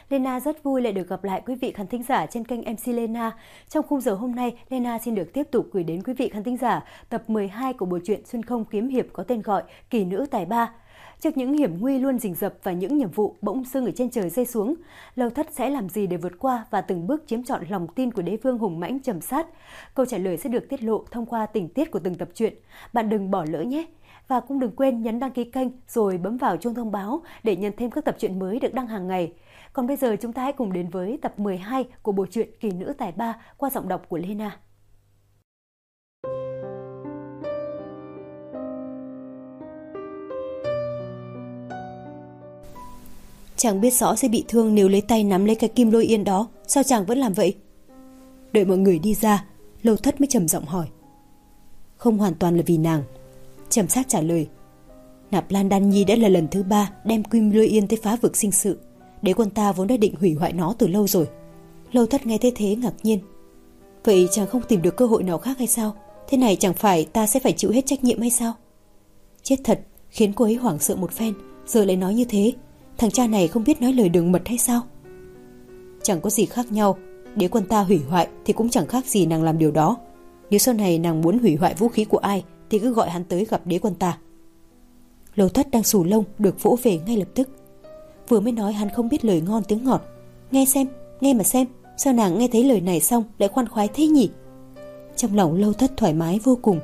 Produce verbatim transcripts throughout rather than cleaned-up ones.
Lena rất vui lại được gặp lại quý vị khán thính giả trên kênh em xê Lena. Trong khung giờ hôm nay, Lena xin được tiếp tục gửi đến quý vị khán thính giả tập mười hai của bộ truyện Xuân Không kiếm hiệp có tên gọi Kỳ nữ tài ba. Trước những hiểm nguy luôn rình rập và những nhiệm vụ bỗng dưng ở trên trời rơi xuống, Lâu Thất sẽ làm gì để vượt qua và từng bước chiếm trọn lòng tin của đế vương hùng mãnh Trầm Sát? Câu trả lời sẽ được tiết lộ thông qua tình tiết của từng tập truyện. Bạn đừng bỏ lỡ nhé! Và cũng đừng quên nhấn đăng ký kênh rồi bấm vào chuông thông báo để nhận thêm các tập truyện mới được đăng hàng ngày. Còn bây giờ chúng ta hãy cùng đến với tập mười hai của bộ truyện Kỳ nữ tài ba qua giọng đọc của Lena. Chàng biết rõ sẽ bị thương nếu lấy tay nắm lấy cái kim lôi yên đó, sao chàng vẫn làm vậy? Đợi mọi người đi ra, Lâu Thất mới trầm giọng hỏi. Không hoàn toàn là vì nàng, Trầm Sát trả lời. Nạp Lan Đan Nhi đã là lần thứ ba đem kim lôi yên tới phá vực sinh sự. Đế quân ta vốn đã định hủy hoại nó từ lâu rồi. Lâu Thất nghe thế thế ngạc nhiên. Vậy chàng không tìm được cơ hội nào khác hay sao? Thế này chẳng phải ta sẽ phải chịu hết trách nhiệm hay sao? Chết thật, khiến cô ấy hoảng sợ một phen, giờ lại nói như thế. Thằng cha này không biết nói lời đường mật hay sao? Chẳng có gì khác nhau. Đế quân ta hủy hoại thì cũng chẳng khác gì nàng làm điều đó. Nếu sau này nàng muốn hủy hoại vũ khí của ai thì cứ gọi hắn tới gặp đế quân ta. Lâu Thất đang xù lông được vỗ về ngay lập tức. Vừa mới nói hắn không biết lời ngon tiếng ngọt. Nghe xem, nghe mà xem, sao nàng nghe thấy lời này xong lại khoan khoái thế nhỉ? Trong lòng Lâu Thất thoải mái vô cùng.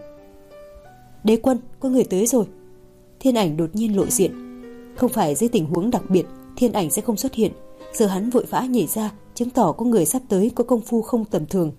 Đế quân, có người tới rồi. Thiên Ảnh đột nhiên lộ diện. Không phải dưới tình huống đặc biệt Thiên Ảnh sẽ không xuất hiện. Giờ hắn vội vã nhảy ra, chứng tỏ có người sắp tới có công phu không tầm thường.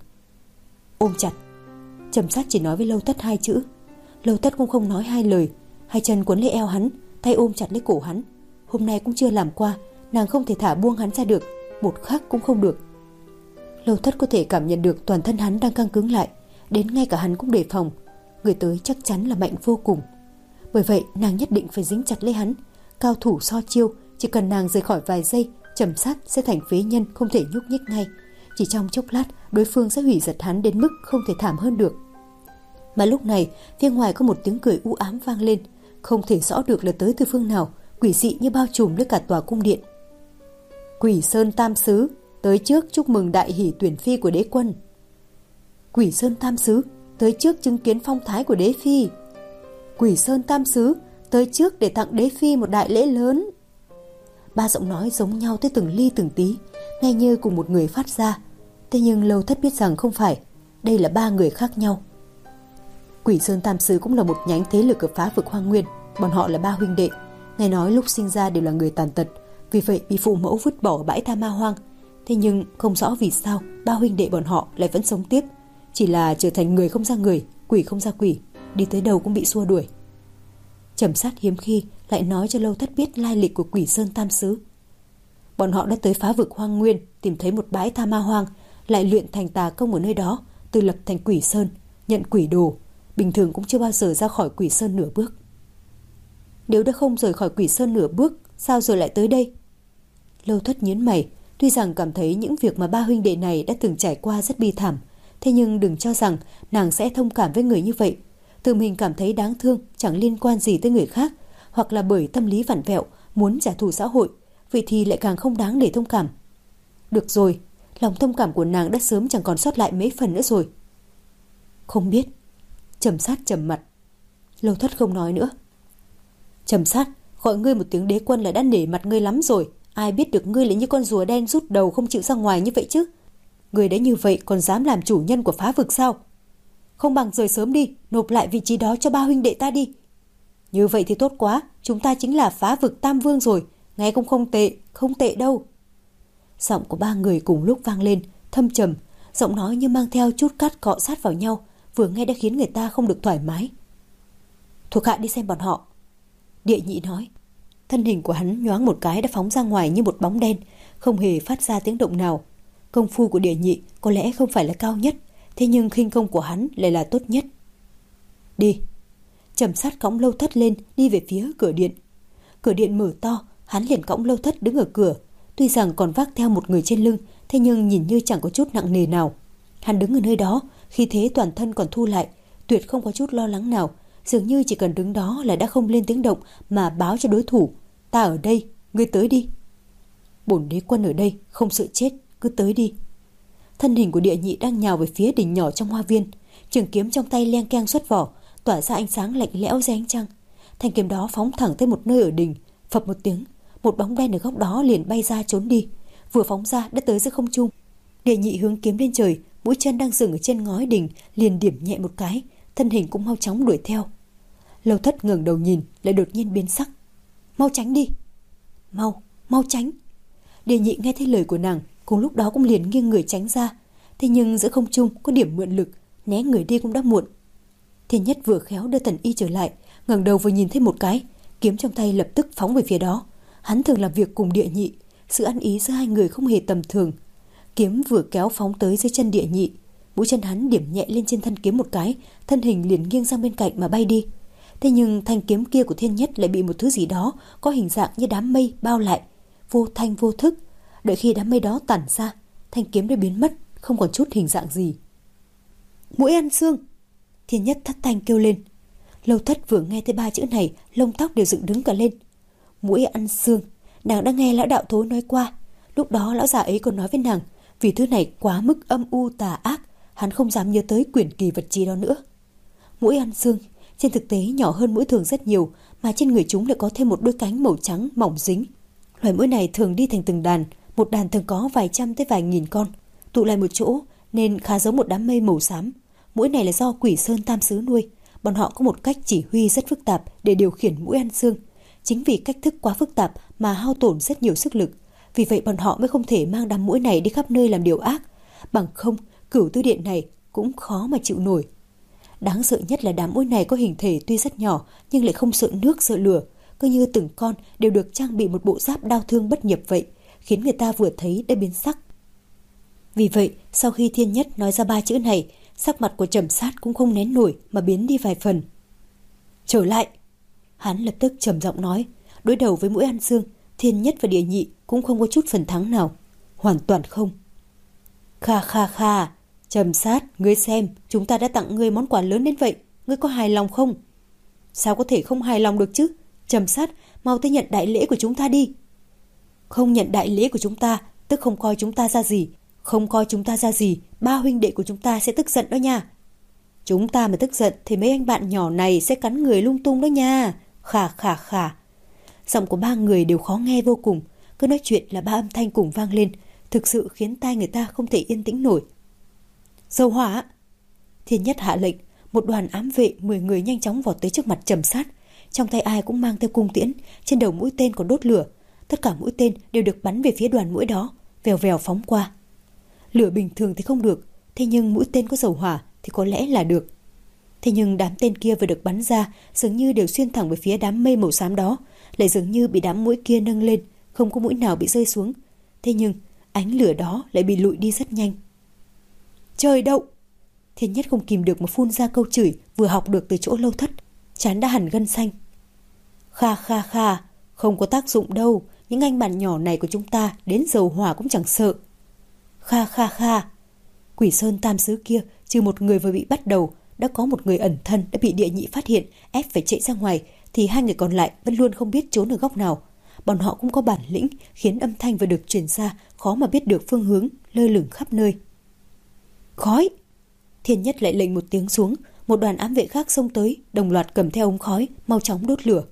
Ôm chặt. Trầm Sát chỉ nói với Lâu Thất hai chữ. Lâu Thất cũng không nói hai lời. Hai chân quấn lấy eo hắn, tay ôm chặt lấy cổ hắn. Hôm nay cũng chưa làm qua, nàng không thể thả buông hắn ra được, một khắc cũng không được. Lâu Thất có thể cảm nhận được toàn thân hắn đang căng cứng lại, đến ngay cả hắn cũng đề phòng. Người tới chắc chắn là mạnh vô cùng. Bởi vậy nàng nhất định phải dính chặt lấy hắn. Cao thủ so chiêu, chỉ cần nàng rời khỏi vài giây, Trầm Sát sẽ thành phế nhân không thể nhúc nhích ngay. Chỉ trong chốc lát, đối phương sẽ hủy diệt hắn đến mức không thể thảm hơn được. Mà lúc này, phía ngoài có một tiếng cười u ám vang lên, không thể rõ được là tới từ phương nào, quỷ dị như bao trùm lấy cả tòa cung điện. Quỷ Sơn Tam Sứ tới trước chúc mừng đại hỷ tuyển phi của đế quân. Quỷ Sơn Tam Sứ tới trước chứng kiến phong thái của đế phi. Quỷ Sơn Tam Sứ tới trước để tặng đế phi một đại lễ lớn. Ba giọng nói giống nhau tới từng ly từng tí, nghe như cùng một người phát ra. Thế nhưng Lâu Thất biết rằng không phải, đây là ba người khác nhau. Quỷ Sơn Tam Sứ cũng là một nhánh thế lực ở phá vực Hoang Nguyên. Bọn họ là ba huynh đệ, nghe nói lúc sinh ra đều là người tàn tật, vì vậy bị phụ mẫu vứt bỏ ở bãi tha ma hoang. Thế nhưng không rõ vì sao ba huynh đệ bọn họ lại vẫn sống tiếp, chỉ là trở thành người không ra người, quỷ không ra quỷ, đi tới đâu cũng bị xua đuổi. Trầm Sát hiếm khi lại nói cho Lâu Thất biết lai lịch của Quỷ Sơn Tam Sứ. Bọn họ đã tới phá vực Hoang Nguyên, tìm thấy một bãi tha ma hoang, lại luyện thành tà công ở nơi đó, từ lập thành Quỷ Sơn, nhận quỷ đồ, bình thường cũng chưa bao giờ ra khỏi Quỷ Sơn nửa bước. Nếu đã không rời khỏi Quỷ Sơn nửa bước, sao rồi lại tới đây? Lâu Thất nhướng mày, tuy rằng cảm thấy những việc mà ba huynh đệ này đã từng trải qua rất bi thảm, thế nhưng đừng cho rằng nàng sẽ thông cảm với người như vậy. Tự mình cảm thấy đáng thương chẳng liên quan gì tới người khác, hoặc là bởi tâm lý vặn vẹo muốn trả thù xã hội, vậy thì lại càng không đáng để thông cảm. Được rồi, lòng thông cảm của nàng đã sớm chẳng còn sót lại mấy phần nữa rồi. Không biết. Trầm Sát trầm mặt. Lâu Thất không nói nữa. Trầm Sát, gọi ngươi một tiếng đế quân là đã nể mặt ngươi lắm rồi. Ai biết được ngươi lại như con rùa đen rút đầu không chịu ra ngoài như vậy chứ? Ngươi đã như vậy còn dám làm chủ nhân của phá vực sao? Không bằng rời sớm đi, nộp lại vị trí đó cho ba huynh đệ ta đi. Như vậy thì tốt quá, chúng ta chính là phá vực Tam Vương rồi, nghe cũng không tệ, không tệ đâu. Giọng của ba người cùng lúc vang lên, thâm trầm, giọng nói như mang theo chút cát cọ sát vào nhau, vừa nghe đã khiến người ta không được thoải mái. Thuộc hạ đi xem bọn họ. Địa Nhị nói. Thân hình của hắn nhoáng một cái đã phóng ra ngoài như một bóng đen, không hề phát ra tiếng động nào. Công phu của Địa Nhị có lẽ không phải là cao nhất, thế nhưng khinh công của hắn lại là tốt nhất. Đi. Trầm Sát cõng Lâu Thất lên, đi về phía cửa điện. Cửa điện mở to, hắn liền cõng Lâu Thất đứng ở cửa. Tuy rằng còn vác theo một người trên lưng, thế nhưng nhìn như chẳng có chút nặng nề nào. Hắn đứng ở nơi đó, khí thế toàn thân còn thu lại, tuyệt không có chút lo lắng nào, dường như chỉ cần đứng đó là đã không lên tiếng động mà báo cho đối thủ. Ta ở đây, ngươi tới đi. Bổn đế quân ở đây, không sợ chết, cứ tới đi. Thân hình của Địa Nhị đang nhào về phía đỉnh nhỏ trong hoa viên, trường kiếm trong tay leng keng xuất vỏ, tỏa ra ánh sáng lạnh lẽo dưới ánh trăng. Thanh kiếm đó phóng thẳng tới một nơi ở đỉnh, phập một tiếng, một bóng đen ở góc đó liền bay ra trốn đi, vừa phóng ra đã tới giữa không trung. Địa Nhị hướng kiếm lên trời, mũi chân đang dừng ở trên ngói đỉnh liền điểm nhẹ một cái, thân hình cũng mau chóng đuổi theo. Lâu Thất ngẩng đầu nhìn, lại đột nhiên biến sắc. Mau tránh đi, mau, mau tránh. Địa Nhị nghe thấy lời của nàng, cùng lúc đó cũng liền nghiêng người tránh ra. Thế nhưng giữa không trung có điểm mượn lực, né người đi cũng đã muộn. Thiên Nhất vừa khéo đưa Tần Y trở lại, ngẩng đầu vừa nhìn thấy một cái, kiếm trong tay lập tức phóng về phía đó. Hắn thường làm việc cùng Địa Nhị, sự ăn ý giữa hai người không hề tầm thường. Kiếm vừa kéo phóng tới dưới chân Địa Nhị, mũi chân hắn điểm nhẹ lên trên thân kiếm một cái, thân hình liền nghiêng sang bên cạnh mà bay đi. Thế nhưng thanh kiếm kia của Thiên Nhất lại bị một thứ gì đó có hình dạng như đám mây bao lại, vô thanh vô thức. Đợi khi đám mây đó tản ra, thanh kiếm đã biến mất, không còn chút hình dạng gì. Mũi ăn xương! Thiên Nhất thất thanh kêu lên. Lâu Thất vừa nghe tới ba chữ này, lông tóc đều dựng đứng cả lên. Mũi ăn xương! Nàng đã nghe lão đạo thối nói qua. Lúc đó lão già ấy còn nói với nàng, vì thứ này quá mức âm u tà ác, hắn không dám nhớ tới quyển kỳ vật chi đó nữa. Mũi ăn xương trên thực tế nhỏ hơn mũi thường rất nhiều, mà trên người chúng lại có thêm một đôi cánh màu trắng mỏng dính. Loài mũi này thường đi thành từng đàn, một đàn thường có vài trăm tới vài nghìn con, tụ lại một chỗ nên khá giống một đám mây màu xám. Mũi này là do Quỷ Sơn Tam Sứ nuôi, bọn họ có một cách chỉ huy rất phức tạp để điều khiển mũi ăn xương. Chính vì cách thức quá phức tạp mà hao tổn rất nhiều sức lực, vì vậy bọn họ mới không thể mang đám mũi này đi khắp nơi làm điều ác, bằng không Cửu Tư Điện này cũng khó mà chịu nổi. Đáng sợ nhất là đám mũi này có hình thể tuy rất nhỏ nhưng lại không sợ nước sợ lửa, cứ như từng con đều được trang bị một bộ giáp đao thương bất nhập vậy, khiến người ta vừa thấy đã biến sắc. Vì vậy, sau khi Thiên Nhất nói ra ba chữ này, sắc mặt của Trầm Sát cũng không nén nổi mà biến đi vài phần. Trở lại! Hắn lập tức trầm giọng nói, đối đầu với mũi ăn xương, Thiên Nhất và Địa Nhị cũng không có chút phần thắng nào. Hoàn toàn không. Kha kha kha! Trầm Sát, ngươi xem, chúng ta đã tặng ngươi món quà lớn đến vậy, ngươi có hài lòng không? Sao có thể không hài lòng được chứ? Trầm Sát, mau tới nhận đại lễ của chúng ta đi. Không nhận đại lễ của chúng ta, tức không coi chúng ta ra gì. Không coi chúng ta ra gì, ba huynh đệ của chúng ta sẽ tức giận đó nha. Chúng ta mà tức giận thì mấy anh bạn nhỏ này sẽ cắn người lung tung đó nha. Khà khà khà. Giọng của ba người đều khó nghe vô cùng, cứ nói chuyện là ba âm thanh cùng vang lên, thực sự khiến tai người ta không thể yên tĩnh nổi. Dầu hỏa! Thiên Nhất hạ lệnh, một đoàn ám vệ mười người nhanh chóng vọt tới trước mặt Trầm Sát. Trong tay ai cũng mang theo cung tiễn, trên đầu mũi tên còn đốt lửa. Tất cả mũi tên đều được bắn về phía đoàn mũi đó, vèo vèo phóng qua. Lửa bình thường thì không được, thế nhưng mũi tên có dầu hỏa thì có lẽ là được. Thế nhưng đám tên kia vừa được bắn ra dường như đều xuyên thẳng về phía đám mây màu xám đó, lại dường như bị đám mũi kia nâng lên, không có mũi nào bị rơi xuống. Thế nhưng ánh lửa đó lại bị lụi đi rất nhanh. Trời đậu! Thiên Nhất không kìm được mà phun ra câu chửi vừa học được từ chỗ Lâu Thất, trán đã hẳn gân xanh. Kha kha kha, không có tác dụng đâu, những anh bạn nhỏ này của chúng ta đến dầu hỏa cũng chẳng sợ. Kha kha kha, Quỷ Sơn Tam Sứ kia trừ một người vừa bị bắt đầu, đã có một người ẩn thân đã bị Địa Nhị phát hiện, ép phải chạy ra ngoài, thì hai người còn lại vẫn luôn không biết trốn ở góc nào. Bọn họ cũng có bản lĩnh, khiến âm thanh vừa được truyền ra khó mà biết được phương hướng, lơ lửng khắp nơi. Khói! Thiên Nhất lại lệnh một tiếng xuống, một đoàn ám vệ khác xông tới, đồng loạt cầm theo ống khói, mau chóng đốt lửa.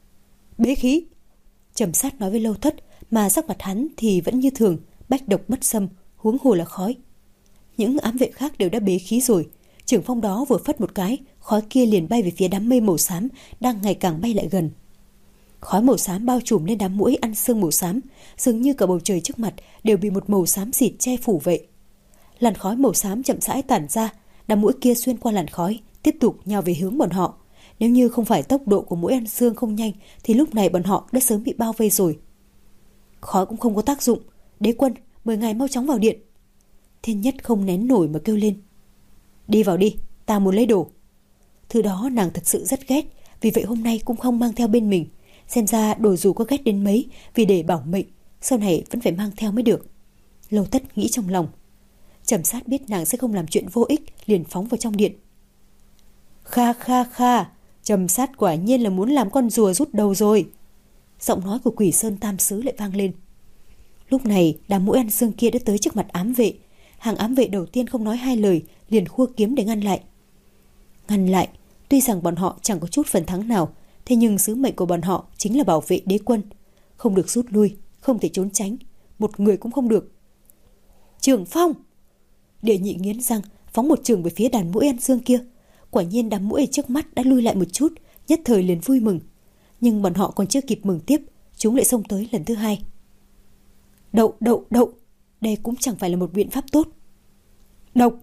Bế khí! Trầm Sát nói với Lâu Thất, mà sắc mặt hắn thì vẫn như thường, bách độc bất xâm, huống hồ là khói. Những ám vệ khác đều đã bế khí rồi. Trưởng phong đó vừa phất một cái, khói kia liền bay về phía đám mây màu xám đang ngày càng bay lại gần. Khói màu xám bao trùm lên đám muỗi ăn xương màu xám, dường như cả bầu trời trước mặt đều bị một màu xám xịt che phủ vậy. Làn khói màu xám chậm rãi tản ra, đám muỗi kia xuyên qua làn khói, tiếp tục nhào về hướng bọn họ. Nếu như không phải tốc độ của muỗi ăn xương không nhanh, thì lúc này bọn họ đã sớm bị bao vây rồi. Khói cũng không có tác dụng, đế quân, mời ngài mau chóng vào điện. Thiên Nhất không nén nổi mà kêu lên. Đi vào đi, ta muốn lấy đồ. Thứ đó nàng thật sự rất ghét, vì vậy hôm nay cũng không mang theo bên mình. Xem ra đồ dù có ghét đến mấy, vì để bảo mệnh, sau này vẫn phải mang theo mới được. Lâu Tất nghĩ trong lòng. Trầm Sát biết nàng sẽ không làm chuyện vô ích, liền phóng vào trong điện. Kha kha kha, Trầm Sát quả nhiên là muốn làm con rùa rút đầu rồi. Giọng nói của Quỷ Sơn Tam Sứ lại vang lên. Lúc này đám mũi ăn xương kia đã tới trước mặt ám vệ. Hàng ám vệ đầu tiên không nói hai lời, liền khua kiếm để ngăn lại. Ngăn lại, tuy rằng bọn họ chẳng có chút phần thắng nào, thế nhưng sứ mệnh của bọn họ chính là bảo vệ đế quân. Không được rút lui, không thể trốn tránh, một người cũng không được. Trường Phong! Địa nhị nghiến răng, phóng một trường về phía đàn mũi ăn xương kia. Quả nhiên đám mũi ở trước mắt đã lui lại một chút, nhất thời liền vui mừng. Nhưng bọn họ còn chưa kịp mừng tiếp, chúng lại xông tới lần thứ hai. Đậu, đậu, đậu! Đây cũng chẳng phải là một biện pháp tốt. Độc!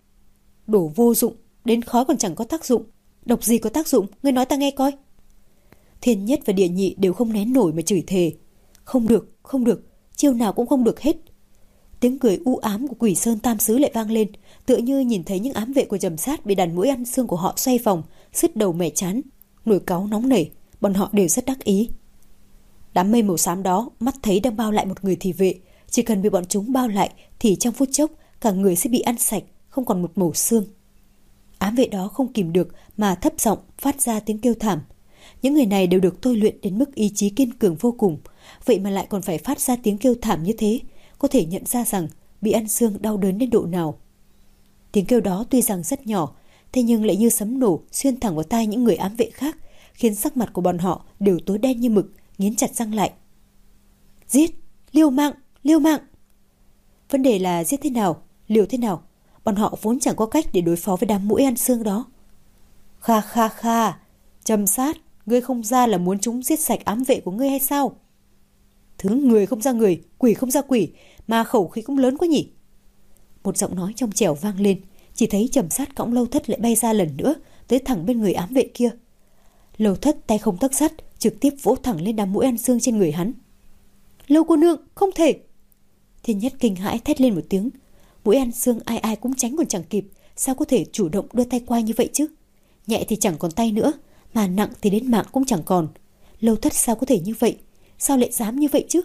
Đổ vô dụng, đến khói còn chẳng có tác dụng. Độc gì có tác dụng, ngươi nói ta nghe coi. Thiên Nhất và Địa Nhị đều không nén nổi mà chửi thề. Không được, không được, chiêu nào cũng không được hết. Tiếng cười u ám của Quỷ Sơn Tam Sứ lại vang lên, tựa như nhìn thấy những ám vệ của Trầm Sát bị đàn mũi ăn xương của họ xoay vòng, sứt đầu mẻ chán, nổi cáu nóng nảy, bọn họ đều rất đắc ý. Đám mây màu xám đó mắt thấy đang bao lại một người thị vệ, chỉ cần bị bọn chúng bao lại thì trong phút chốc cả người sẽ bị ăn sạch, không còn một mẩu xương. Ám vệ đó không kìm được mà thấp giọng phát ra tiếng kêu thảm. Những người này đều được tôi luyện đến mức ý chí kiên cường vô cùng, vậy mà lại còn phải phát ra tiếng kêu thảm như thế, có thể nhận ra rằng bị ăn xương đau đớn đến độ nào. Tiếng kêu đó tuy rằng rất nhỏ, thế nhưng lại như sấm nổ xuyên thẳng vào tai những người ám vệ khác, khiến sắc mặt của bọn họ đều tối đen như mực, nghiến chặt răng lại. Giết! Liều mạng! Liều mạng! Vấn đề là giết thế nào? Liều thế nào? Bọn họ vốn chẳng có cách để đối phó với đám mũi ăn xương đó. Kha kha kha! Trầm Sát, ngươi không ra là muốn chúng giết sạch ám vệ của ngươi hay sao? Thứ người không ra người, quỷ không ra quỷ, mà khẩu khí cũng lớn quá nhỉ? Một giọng nói trong trẻo vang lên, chỉ thấy Trầm Sát cõng Lâu Thất lại bay ra lần nữa, tới thẳng bên người ám vệ kia. Lâu Thất tay không tấc sắt, trực tiếp vỗ thẳng lên đám mũi ăn xương trên người hắn. Lâu cô nương, không thể! Thiên Nhất kinh hãi thét lên một tiếng. Mũi ăn xương ai ai cũng tránh còn chẳng kịp, sao có thể chủ động đưa tay qua như vậy chứ? Nhẹ thì chẳng còn tay nữa, mà nặng thì đến mạng cũng chẳng còn. Lâu Thất sao có thể như vậy? Sao lại dám như vậy chứ?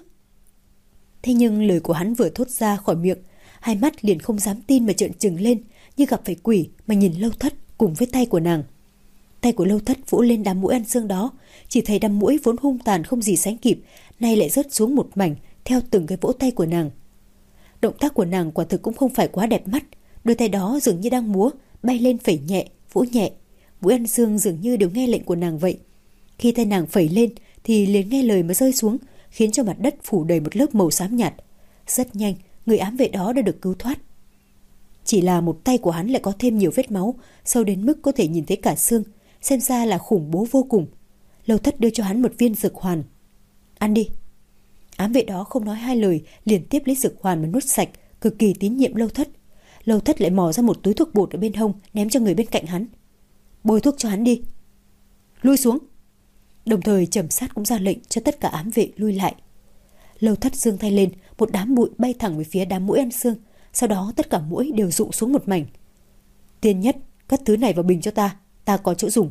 Thế nhưng lời của hắn vừa thốt ra khỏi miệng, hai mắt liền không dám tin mà trợn trừng lên, như gặp phải quỷ mà nhìn Lâu Thất cùng với tay của nàng. Tay của Lâu Thất vỗ lên đám mũi ăn xương đó, chỉ thấy đám mũi vốn hung tàn không gì sánh kịp, nay lại rớt xuống một mảnh theo từng cái vỗ tay của nàng. Động tác của nàng quả thực cũng không phải quá đẹp mắt, đôi tay đó dường như đang múa, bay lên phẩy nhẹ, vỗ nhẹ. Mũi ăn xương dường như đều nghe lệnh của nàng vậy. Khi tay nàng phẩy lên thì liền nghe lời mà rơi xuống, khiến cho mặt đất phủ đầy một lớp màu xám nhạt. Rất nhanh, người ám vệ đó đã được cứu thoát. Chỉ là một tay của hắn lại có thêm nhiều vết máu, sâu đến mức có thể nhìn thấy cả xương, xem ra là khủng bố vô cùng. Lâu Thất đưa cho hắn một viên dược hoàn. Ăn đi. Ám vệ đó không nói hai lời, liền tiếp lấy dược hoàn mà nuốt sạch, cực kỳ tín nhiệm Lâu Thất. Lâu Thất lại mò ra một túi thuốc bột ở bên hông, ném cho người bên cạnh hắn. Bôi thuốc cho hắn đi. Lui xuống. Đồng thời Trầm Sát cũng ra lệnh cho tất cả ám vệ lui lại. Lâu Thất giương tay lên, một đám bụi bay thẳng về phía đám mũi ăn xương, sau đó tất cả mũi đều rụng xuống một mảnh. Tiên Nhất, cất thứ này vào bình cho ta, ta có chỗ dùng.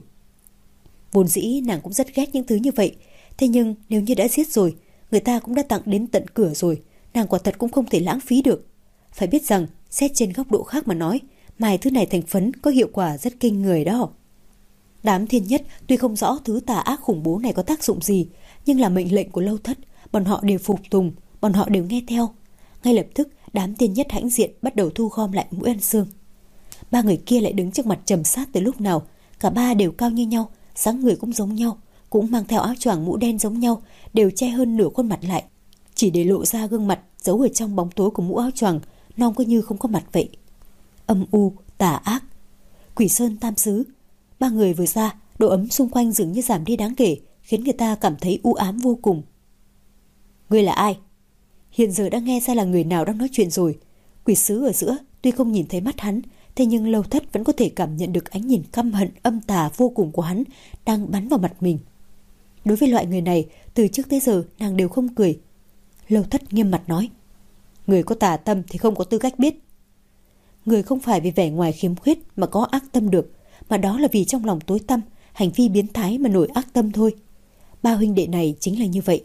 Vốn dĩ nàng cũng rất ghét những thứ như vậy, thế nhưng nếu như đã giết rồi, người ta cũng đã tặng đến tận cửa rồi, nàng quả thật cũng không thể lãng phí được. Phải biết rằng, xét trên góc độ khác mà nói, mài thứ này thành phấn có hiệu quả rất kinh người đó. Đám Thiên Nhất tuy không rõ thứ tà ác khủng bố này có tác dụng gì, nhưng là mệnh lệnh của Lâu Thất, bọn họ đều phục tùng, bọn họ đều nghe theo. Ngay lập tức, đám Thiên Nhất hãnh diện bắt đầu thu gom lại mũi ăn xương. Ba người kia lại đứng trước mặt Trầm Sát từ lúc nào, cả ba đều cao như nhau, dáng người cũng giống nhau, cũng mang theo áo choàng mũ đen giống nhau, đều che hơn nửa khuôn mặt lại, chỉ để lộ ra gương mặt giấu ở trong bóng tối của mũ áo choàng, non cứ như không có mặt vậy. Âm u, tà ác. Quỷ Sơn Tam Sứ. Ba người vừa ra, độ ấm xung quanh dường như giảm đi đáng kể, khiến người ta cảm thấy u ám vô cùng. Ngươi là ai? Hiện giờ đã nghe ra là người nào đang nói chuyện rồi. Quỷ sứ ở giữa tuy không nhìn thấy mắt hắn, thế nhưng Lâu Thất vẫn có thể cảm nhận được ánh nhìn căm hận âm tà vô cùng của hắn đang bắn vào mặt mình. Đối với loại người này, từ trước tới giờ nàng đều không cười. Lâu Thất nghiêm mặt nói: Người có tà tâm thì không có tư cách biết. Người không phải vì vẻ ngoài khiếm khuyết mà có ác tâm được, mà đó là vì trong lòng tối tăm, hành vi biến thái mà nổi ác tâm thôi. Ba huynh đệ này chính là như vậy.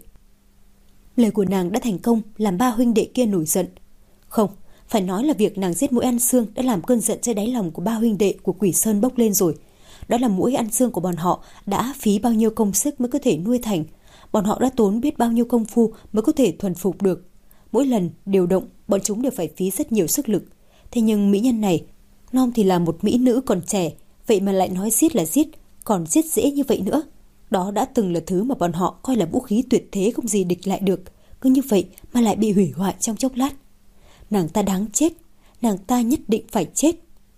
Lời của nàng đã thành công làm ba huynh đệ kia nổi giận. Không, phải nói là việc nàng giết mũi ăn xương đã làm cơn giận dưới đáy lòng của ba huynh đệ của Quỷ Sơn bốc lên rồi. Đó là mũi ăn xương của bọn họ đã phí bao nhiêu công sức mới có thể nuôi thành. Bọn họ đã tốn biết bao nhiêu công phu mới có thể thuần phục được. mỗi lần điều động bọn chúng đều phải phí rất nhiều sức lực. Thế nhưng mỹ nhân này, non thì là một mỹ nữ còn trẻ, vậy mà lại nói giết là giết, còn giết dễ như vậy nữa. Đó đã từng là thứ mà bọn họ coi là vũ khí tuyệt thế không gì địch lại được, cứ như vậy mà lại bị hủy hoại trong chốc lát. Nàng ta đáng chết, nàng ta nhất định phải chết.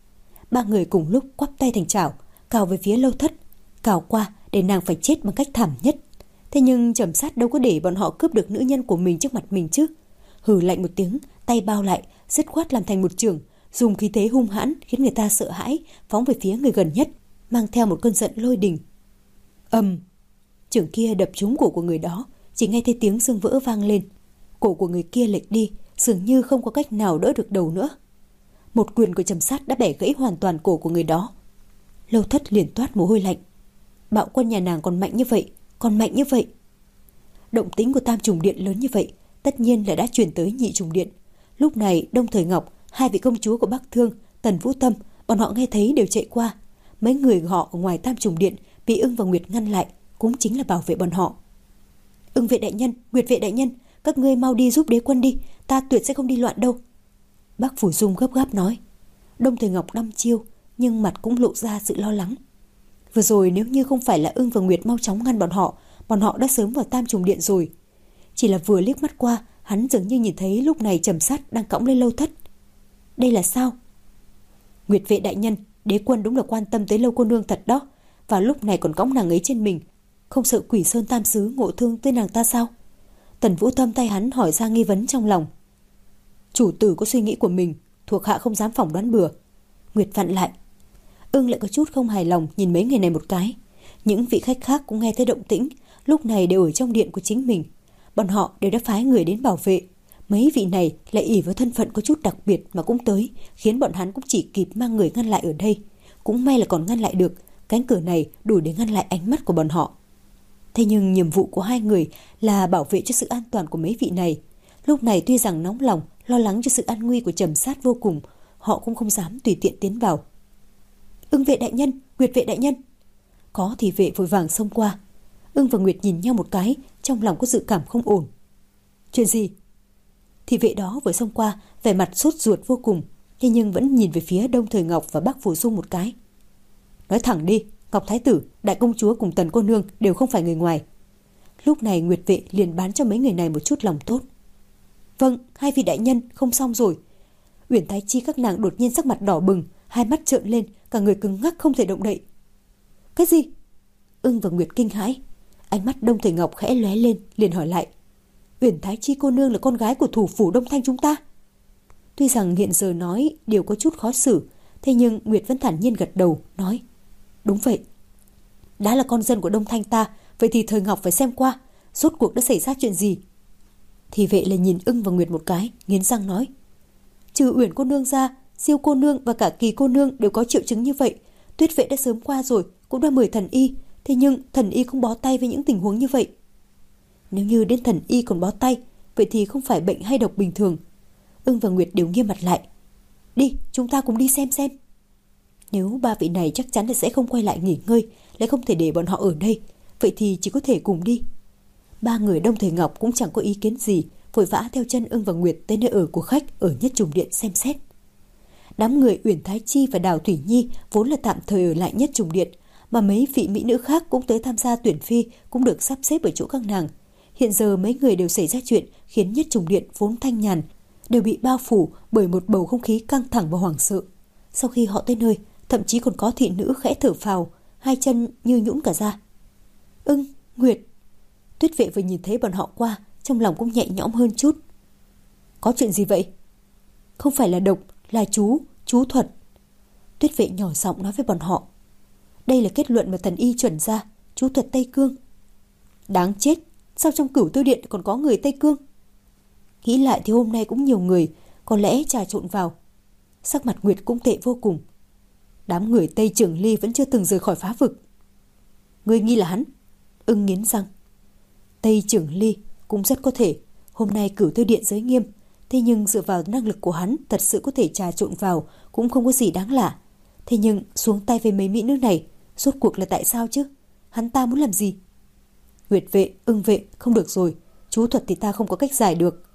Ba người cùng lúc quắp tay thành chảo, cào về phía Lâu Thất, cào qua để nàng phải chết bằng cách thảm nhất. Thế nhưng Trầm Sát đâu có để bọn họ cướp được nữ nhân của mình trước mặt mình chứ. Hừ lạnh một tiếng, tay bao lại, dứt khoát làm thành một chưởng, dùng khí thế hung hãn khiến người ta sợ hãi, phóng về phía người gần nhất, mang theo một cơn giận lôi đình. Ầm, chưởng kia đập trúng cổ của người đó, chỉ nghe thấy tiếng xương vỡ vang lên. Cổ của người kia lệch đi, dường như không có cách nào đỡ được đầu nữa. Một quyền của Trầm Sát đã bẻ gãy hoàn toàn cổ của người đó. Lâu Thất liền toát mồ hôi lạnh. Bạo quân nhà nàng còn mạnh như vậy, còn mạnh như vậy. Động tĩnh của Tam Trùng Điện lớn như vậy, tất nhiên là đã truyền tới Nhị Trùng Điện. Lúc này Đông Thời Ngọc, hai vị công chúa của Bắc Thương, Tần Vũ Tâm, bọn họ nghe thấy đều chạy qua. Mấy người họ ở ngoài Tam Trùng Điện bị Ưng và Nguyệt ngăn lại, cũng chính là bảo vệ bọn họ. Ưng vệ đại nhân, Nguyệt vệ đại nhân, các ngươi mau đi giúp đế quân đi, ta tuyệt sẽ không đi loạn đâu. Bác Phủ Dung gấp gáp nói. Đông Thời Ngọc đăm chiêu, nhưng mặt cũng lộ ra sự lo lắng. Vừa rồi nếu như không phải là Ưng và Nguyệt mau chóng ngăn bọn họ, bọn họ đã sớm vào Tam Trùng Điện rồi. Chỉ là vừa liếc mắt qua, hắn dường như nhìn thấy lúc này Trầm Sát đang cõng lên Lâu Thất. Đây là sao? Nguyệt vệ đại nhân, đế quân đúng là quan tâm tới Lâu cô nương thật đó. Và lúc này còn cõng nàng ấy trên mình, không sợ Quỷ Sơn Tam Sứ ngộ thương tới nàng ta sao? Tần Vũ Tâm tay hắn hỏi ra nghi vấn trong lòng. Chủ tử có suy nghĩ của mình, thuộc hạ không dám phỏng đoán bừa. Nguyệt vặn lại. Ưng lại có chút không hài lòng nhìn mấy người này một cái. Những vị khách khác cũng nghe thấy động tĩnh, lúc này đều ở trong điện của chính mình. Bọn họ đều đã phái người đến bảo vệ. Mấy vị này lại ỷ vào thân phận có chút đặc biệt mà cũng tới, khiến bọn hắn cũng chỉ kịp mang người ngăn lại ở đây. Cũng may là còn ngăn lại được, cánh cửa này đủ để ngăn lại ánh mắt của bọn họ. Thế nhưng nhiệm vụ của hai người là bảo vệ cho sự an toàn của mấy vị này. Lúc này tuy rằng nóng lòng, lo lắng cho sự an nguy của Trầm Sát vô cùng, họ cũng không dám tùy tiện tiến vào. Ưng vệ đại nhân, Nguyệt vệ đại nhân. Có thị vệ vội vàng xông qua. Ưng và Nguyệt nhìn nhau một cái, trong lòng có dự cảm không ổn. Chuyện gì? Thị vệ đó vừa xông qua, vẻ mặt sốt ruột vô cùng, thế nhưng vẫn nhìn về phía Đông Thời Ngọc và Bắc Phủ Dung một cái. Nói thẳng đi, Ngọc Thái Tử, Đại Công Chúa cùng Tần Cô Nương đều không phải người ngoài. Lúc này Nguyệt vệ liền bán cho mấy người này một chút lòng tốt. Vâng, hai vị đại nhân, không xong rồi. Uyển Thái Chi các nàng đột nhiên sắc mặt đỏ bừng, hai mắt trợn lên, cả người cứng ngắc không thể động đậy. Cái gì? Ưng và Nguyệt kinh hãi. Ánh mắt Đông Thời Ngọc khẽ lóe lên, liền hỏi lại. Uyển Thái Chi cô nương là con gái của thủ phủ Đông Thanh chúng ta. Tuy rằng hiện giờ nói điều có chút khó xử, thế nhưng Nguyệt vẫn thản nhiên gật đầu, nói. Đúng vậy. Đã là con dân của Đông Thanh ta, vậy thì Thời Ngọc phải xem qua, rốt cuộc đã xảy ra chuyện gì. Thì vệ lại nhìn Ưng và Nguyệt một cái, nghiến răng nói. Trừ Uyển cô nương ra, Siêu cô nương và cả Kỳ cô nương đều có triệu chứng như vậy. Tuyết vệ đã sớm qua rồi, cũng đã mời thần y, thế nhưng thần y không bó tay với những tình huống như vậy. Nếu như đến thần y còn bó tay, vậy thì không phải bệnh hay độc bình thường. Ưng và Nguyệt đều nghiêm mặt lại. Đi, chúng ta cùng đi xem xem. Nếu ba vị này chắc chắn là sẽ không quay lại nghỉ ngơi, lại không thể để bọn họ ở đây, vậy thì chỉ có thể cùng đi. Ba người Đông Thời Ngọc cũng chẳng có ý kiến gì, vội vã theo chân Ưng và Nguyệt tới nơi ở của khách ở Nhất Trùng Điện xem xét. Đám người Uyển Thái Chi và Đào Thủy Nhi vốn là tạm thời ở lại Nhất Trùng Điện, mà mấy vị mỹ nữ khác cũng tới tham gia tuyển phi, cũng được sắp xếp ở chỗ các nàng. Hiện giờ mấy người đều xảy ra chuyện khiến Nhất Trùng Điện vốn thanh nhàn đều bị bao phủ bởi một bầu không khí căng thẳng và hoảng sợ. Sau khi họ tới nơi, thậm chí còn có thị nữ khẽ thở phào, hai chân như nhũn cả ra. Ưng, Nguyệt. Tuyết vệ vừa nhìn thấy bọn họ qua, trong lòng cũng nhẹ nhõm hơn chút. Có chuyện gì vậy? Không phải là độc, là chú, chú thuật. Tuyết vệ nhỏ giọng nói với bọn họ. Đây là kết luận mà thần y chuẩn ra, chú thuật Tây Cương. Đáng chết, sao trong Cửu Tiêu Điện còn có người Tây Cương? Nghĩ lại thì hôm nay cũng nhiều người, có lẽ trà trộn vào. Sắc mặt Nguyệt cũng tệ vô cùng. Đám người Tây Trường Ly vẫn chưa từng rời khỏi phá vực. Ngươi nghi là hắn? Ưng nghiến răng. Tây Trường Ly cũng rất có thể. Hôm nay Cửu Tiêu Điện giới nghiêm, thế nhưng dựa vào năng lực của hắn thật sự có thể trà trộn vào, cũng không có gì đáng lạ. Thế nhưng xuống tay với mấy mỹ nữ này, rốt cuộc là tại sao chứ? Hắn ta muốn làm gì? Nguyệt vệ, Ưng vệ, không được rồi. Chú thuật thì ta không có cách giải được.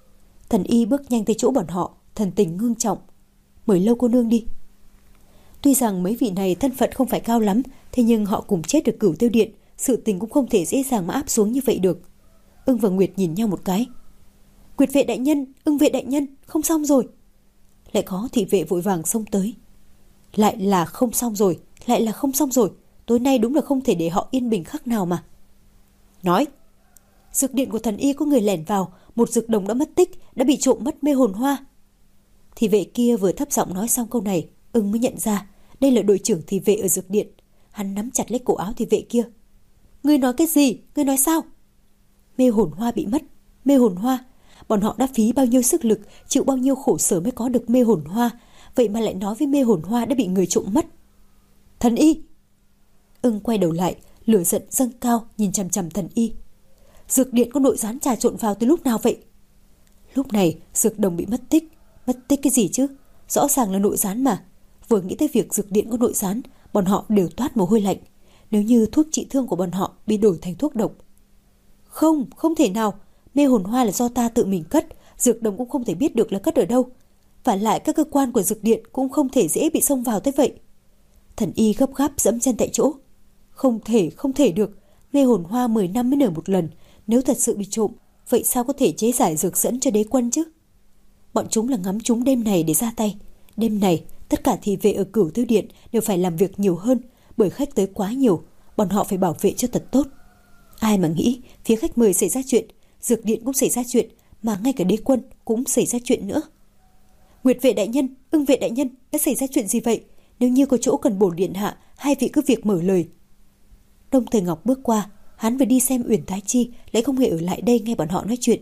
Thần y bước nhanh tới chỗ bọn họ, thần tình ngưng trọng. Mời Lâu cô nương đi. Tuy rằng mấy vị này thân phận không phải cao lắm, thế nhưng họ cùng chết được Cửu Tiêu Điện, sự tình cũng không thể dễ dàng mà áp xuống như vậy được. Ưng và Nguyệt nhìn nhau một cái. Nguyệt vệ đại nhân, Ưng vệ đại nhân, không xong rồi. Lại có thị vệ vội vàng xông tới. Lại là không xong rồi, lại là không xong rồi. Tối nay đúng là không thể để họ yên bình khắc nào mà. Nói, dược điện của thần y có người lẻn vào, một dược đồng đã mất tích, đã bị trộm mất mê hồn hoa. Thị vệ kia vừa thấp giọng nói xong câu này, Ưng mới nhận ra đây là đội trưởng thị vệ ở dược điện. Hắn nắm chặt lấy cổ áo thị vệ kia. Ngươi nói cái gì? Ngươi nói sao? Mê hồn hoa bị mất. Mê hồn hoa? Bọn họ đã phí bao nhiêu sức lực, chịu bao nhiêu khổ sở mới có được mê hồn hoa, vậy mà lại nói với mê hồn hoa đã bị người trộm mất. Thần y! Ưng quay đầu lại, lửa giận dâng cao nhìn chằm chằm thần y. Dược điện có nội gián trà trộn vào từ lúc nào vậy? Lúc này dược đồng bị mất tích. Mất tích cái gì chứ? Rõ ràng là nội gián mà. Vừa nghĩ tới việc dược điện có nội gián, bọn họ đều toát mồ hôi lạnh. Nếu như thuốc trị thương của bọn họ bị đổi thành thuốc độc. Không, không thể nào. Mê hồn hoa là do ta tự mình cất, dược đồng cũng không thể biết được là cất ở đâu. Và lại các cơ quan của dược điện cũng không thể dễ bị xông vào tới vậy. Thần y gấp gáp dẫm chân tại chỗ. Không thể, không thể được. Mê hồn hoa mười năm mới nở một lần. Nếu thật sự bị trộm, vậy sao có thể chế giải dược dẫn cho đế quân chứ? Bọn chúng là ngắm chúng đêm này để ra tay. Đêm này, tất cả thị vệ ở Cửu Tiêu Điện đều phải làm việc nhiều hơn, bởi khách tới quá nhiều, bọn họ phải bảo vệ cho thật tốt. Ai mà nghĩ phía khách mời xảy ra chuyện, dược điện cũng xảy ra chuyện, mà ngay cả đế quân cũng xảy ra chuyện nữa. Nguyệt vệ đại nhân, Ưng vệ đại nhân, đã xảy ra chuyện gì vậy? Nếu như có chỗ cần bổn điện hạ, hai vị cứ việc mở lời. Đông Thời Ngọc bước qua, hắn vừa đi xem Uyển Thái Chi, lại không hề ở lại đây nghe bọn họ nói chuyện.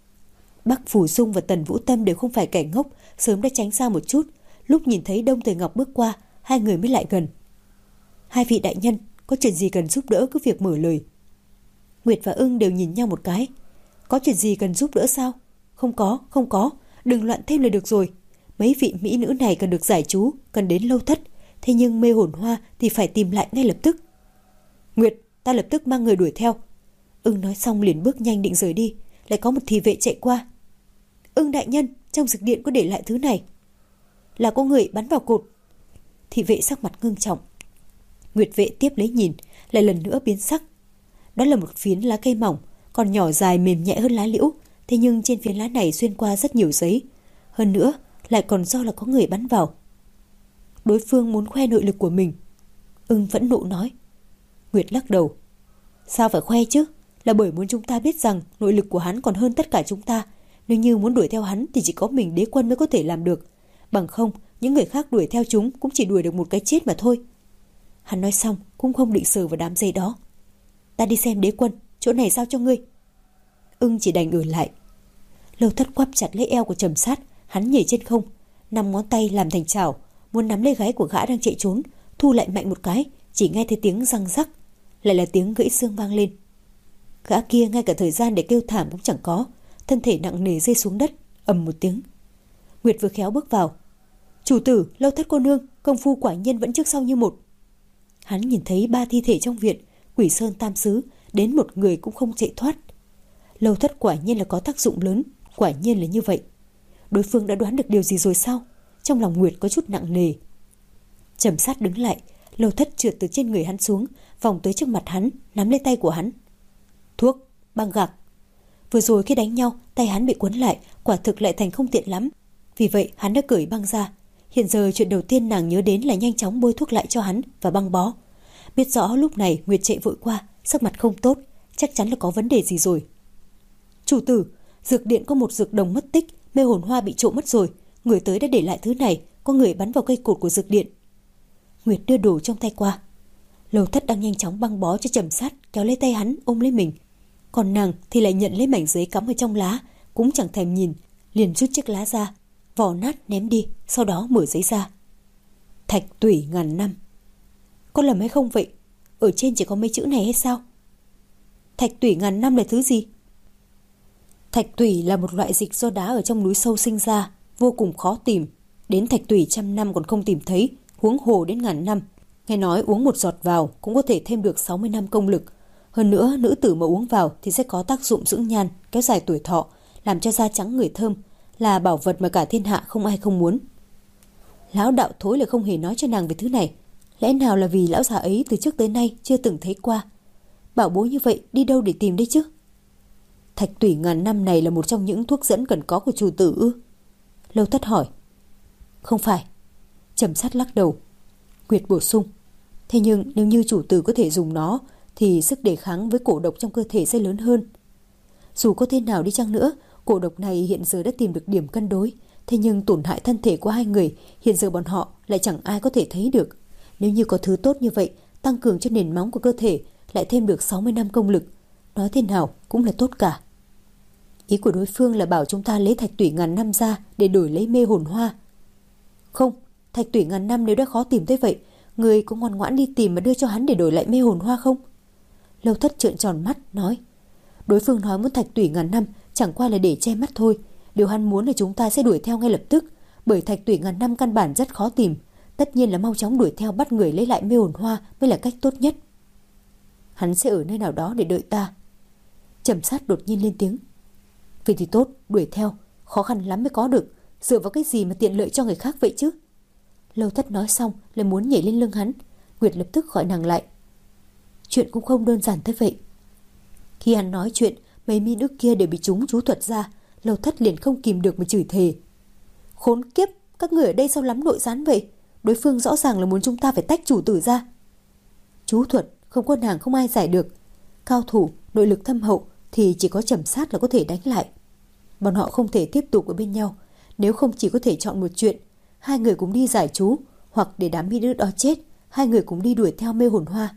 Bắc Phủ Dung và Tần Vũ Tâm đều không phải kẻ ngốc, sớm đã tránh xa một chút. Lúc nhìn thấy Đông Thời Ngọc bước qua, hai người mới lại gần. Hai vị đại nhân, có chuyện gì cần giúp đỡ cứ việc mở lời. Nguyệt và Ưng đều nhìn nhau một cái. Có chuyện gì cần giúp đỡ sao? Không có, không có, đừng loạn thêm là được rồi. Mấy vị mỹ nữ này cần được giải trú, cần đến Lâu Thất. Thế nhưng mê hồn hoa thì phải tìm lại ngay lập tức. Nguyệt, ta lập tức mang người đuổi theo. Ưng nói xong liền bước nhanh định rời đi. Lại có một thị vệ chạy qua. Ưng đại nhân, trong dược điện có để lại thứ này. Là có người bắn vào cột. Thị vệ sắc mặt ngưng trọng. Nguyệt vệ tiếp lấy nhìn, lại lần nữa biến sắc. Đó là một phiến lá cây mỏng, còn nhỏ dài mềm nhẹ hơn lá liễu. Thế nhưng trên phiến lá này xuyên qua rất nhiều giấy. Hơn nữa, lại còn do là có người bắn vào. Đối phương muốn khoe nội lực của mình. Ưng phẫn nộ nói. Nguyệt lắc đầu. Sao phải khoe chứ? Là bởi muốn chúng ta biết rằng nội lực của hắn còn hơn tất cả chúng ta. Nếu như muốn đuổi theo hắn thì chỉ có mình đế quân mới có thể làm được. Bằng không, những người khác đuổi theo chúng cũng chỉ đuổi được một cái chết mà thôi. Hắn nói xong cũng không định sờ vào đám dây đó. Ta đi xem đế quân, chỗ này giao cho ngươi. Ưng chỉ đành ở lại. Lâu Thất quắp chặt lấy eo của Trầm Sát, hắn nhảy trên không, năm ngón tay làm thành chảo, muốn nắm lấy gáy của gã đang chạy trốn, thu lại mạnh một cái, chỉ nghe thấy tiếng răng rắc, lại là tiếng gãy xương vang lên. Gã kia ngay cả thời gian để kêu thảm cũng chẳng có, thân thể nặng nề rơi xuống đất, ầm một tiếng. Nguyệt vừa khéo bước vào. Chủ tử, Lâu Thất cô nương, công phu quả nhiên vẫn trước sau như một. Hắn nhìn thấy ba thi thể trong viện, Quỷ Sơn Tam Sứ, đến một người cũng không chạy thoát. Lâu Thất quả nhiên là có tác dụng lớn, quả nhiên là như vậy. Đối phương đã đoán được điều gì rồi sao? Trong lòng Nguyệt có chút nặng nề. Trầm Sát đứng lại, Lâu Thất trượt từ trên người hắn xuống, vòng tới trước mặt hắn, nắm lấy tay của hắn. Thuốc, băng gạc. Vừa rồi khi đánh nhau, tay hắn bị quấn lại, quả thực lại thành không tiện lắm. Vì vậy hắn đã cởi băng ra. Hiện giờ chuyện đầu tiên nàng nhớ đến là nhanh chóng bôi thuốc lại cho hắn và băng bó. Biết rõ lúc này Nguyệt chạy vội qua, sắc mặt không tốt, chắc chắn là có vấn đề gì rồi. Chủ tử, dược điện có một dược đồng mất tích, mê hồn hoa bị trộm mất rồi. Người tới đã để lại thứ này, có người bắn vào cây cột của dược điện. Nguyệt đưa đồ trong tay qua. Lâu Thất đang nhanh chóng băng bó cho Trầm Sát, kéo lấy tay hắn ôm lấy mình. Còn nàng thì lại nhận lấy mảnh giấy cắm ở trong lá, cũng chẳng thèm nhìn, liền rút chiếc lá ra, vò nát ném đi, sau đó mở giấy ra. Thạch tủy ngàn năm. Có lầm hay không vậy? Ở trên chỉ có mấy chữ này hay sao? Thạch tủy ngàn năm là thứ gì? Thạch tủy là một loại dịch do đá ở trong núi sâu sinh ra, vô cùng khó tìm. Đến thạch tủy trăm năm còn không tìm thấy, huống hồ đến ngàn năm. Nghe nói uống một giọt vào cũng có thể thêm được sáu mươi năm công lực. Hơn nữa, nữ tử mà uống vào thì sẽ có tác dụng dưỡng nhan, kéo dài tuổi thọ, làm cho da trắng người thơm, là bảo vật mà cả thiên hạ không ai không muốn. Lão đạo thối lại không hề nói cho nàng về thứ này. Lẽ nào là vì lão già ấy từ trước tới nay chưa từng thấy qua? Bảo bối như vậy đi đâu để tìm đấy chứ? Thạch tủy ngàn năm này là một trong những thuốc dẫn cần có của chủ tử ư? Lâu Thất hỏi. Không phải. Trầm Sát lắc đầu. Nguyệt bổ sung. Thế nhưng nếu như chủ tử có thể dùng nó thì sức đề kháng với cổ độc trong cơ thể sẽ lớn hơn. Dù có thế nào đi chăng nữa, cổ độc này hiện giờ đã tìm được điểm cân đối. Thế nhưng tổn hại thân thể của hai người hiện giờ bọn họ lại chẳng ai có thể thấy được. Nếu như có thứ tốt như vậy, tăng cường cho nền móng của cơ thể, lại thêm được sáu mươi năm công lực, nói thế nào cũng là tốt cả. Ý của đối phương là bảo chúng ta lấy thạch tủy ngàn năm ra để đổi lấy mê hồn hoa. Không, thạch tủy ngàn năm nếu đã khó tìm tới vậy, người có ngoan ngoãn đi tìm mà đưa cho hắn để đổi lại mê hồn hoa không? Lâu Thất trợn tròn mắt nói. Đối phương nói muốn thạch tủy ngàn năm chẳng qua là để che mắt thôi. Điều hắn muốn là chúng ta sẽ đuổi theo ngay lập tức, bởi thạch tủy ngàn năm căn bản rất khó tìm. Tất nhiên là mau chóng đuổi theo bắt người lấy lại mê hồn hoa mới là cách tốt nhất. Hắn sẽ ở nơi nào đó để đợi ta. Trầm Sát đột nhiên lên tiếng. Vậy thì tốt, đuổi theo, khó khăn lắm mới có được. Dựa vào cái gì mà tiện lợi cho người khác vậy chứ? Lâu Thất nói xong lại muốn nhảy lên lưng hắn. Nguyệt lập tức gọi nàng lại. Chuyện cũng không đơn giản tới vậy. Khi hắn nói chuyện, mấy mỹ nữ kia đều bị trúng chú thuật ra. Lâu Thất liền không kìm được mà chửi thề. Khốn kiếp, các người ở đây sao lắm nội gián vậy? Đối phương rõ ràng là muốn chúng ta phải tách chủ tử ra. Chú thuật không có nàng không ai giải được. Cao thủ, nội lực thâm hậu thì chỉ có Trầm Sát là có thể đánh lại. Bọn họ không thể tiếp tục ở bên nhau. Nếu không chỉ có thể chọn một chuyện, hai người cùng đi giải chú, hoặc để đám mỹ nữ đó chết, hai người cùng đi đuổi theo mê hồn hoa.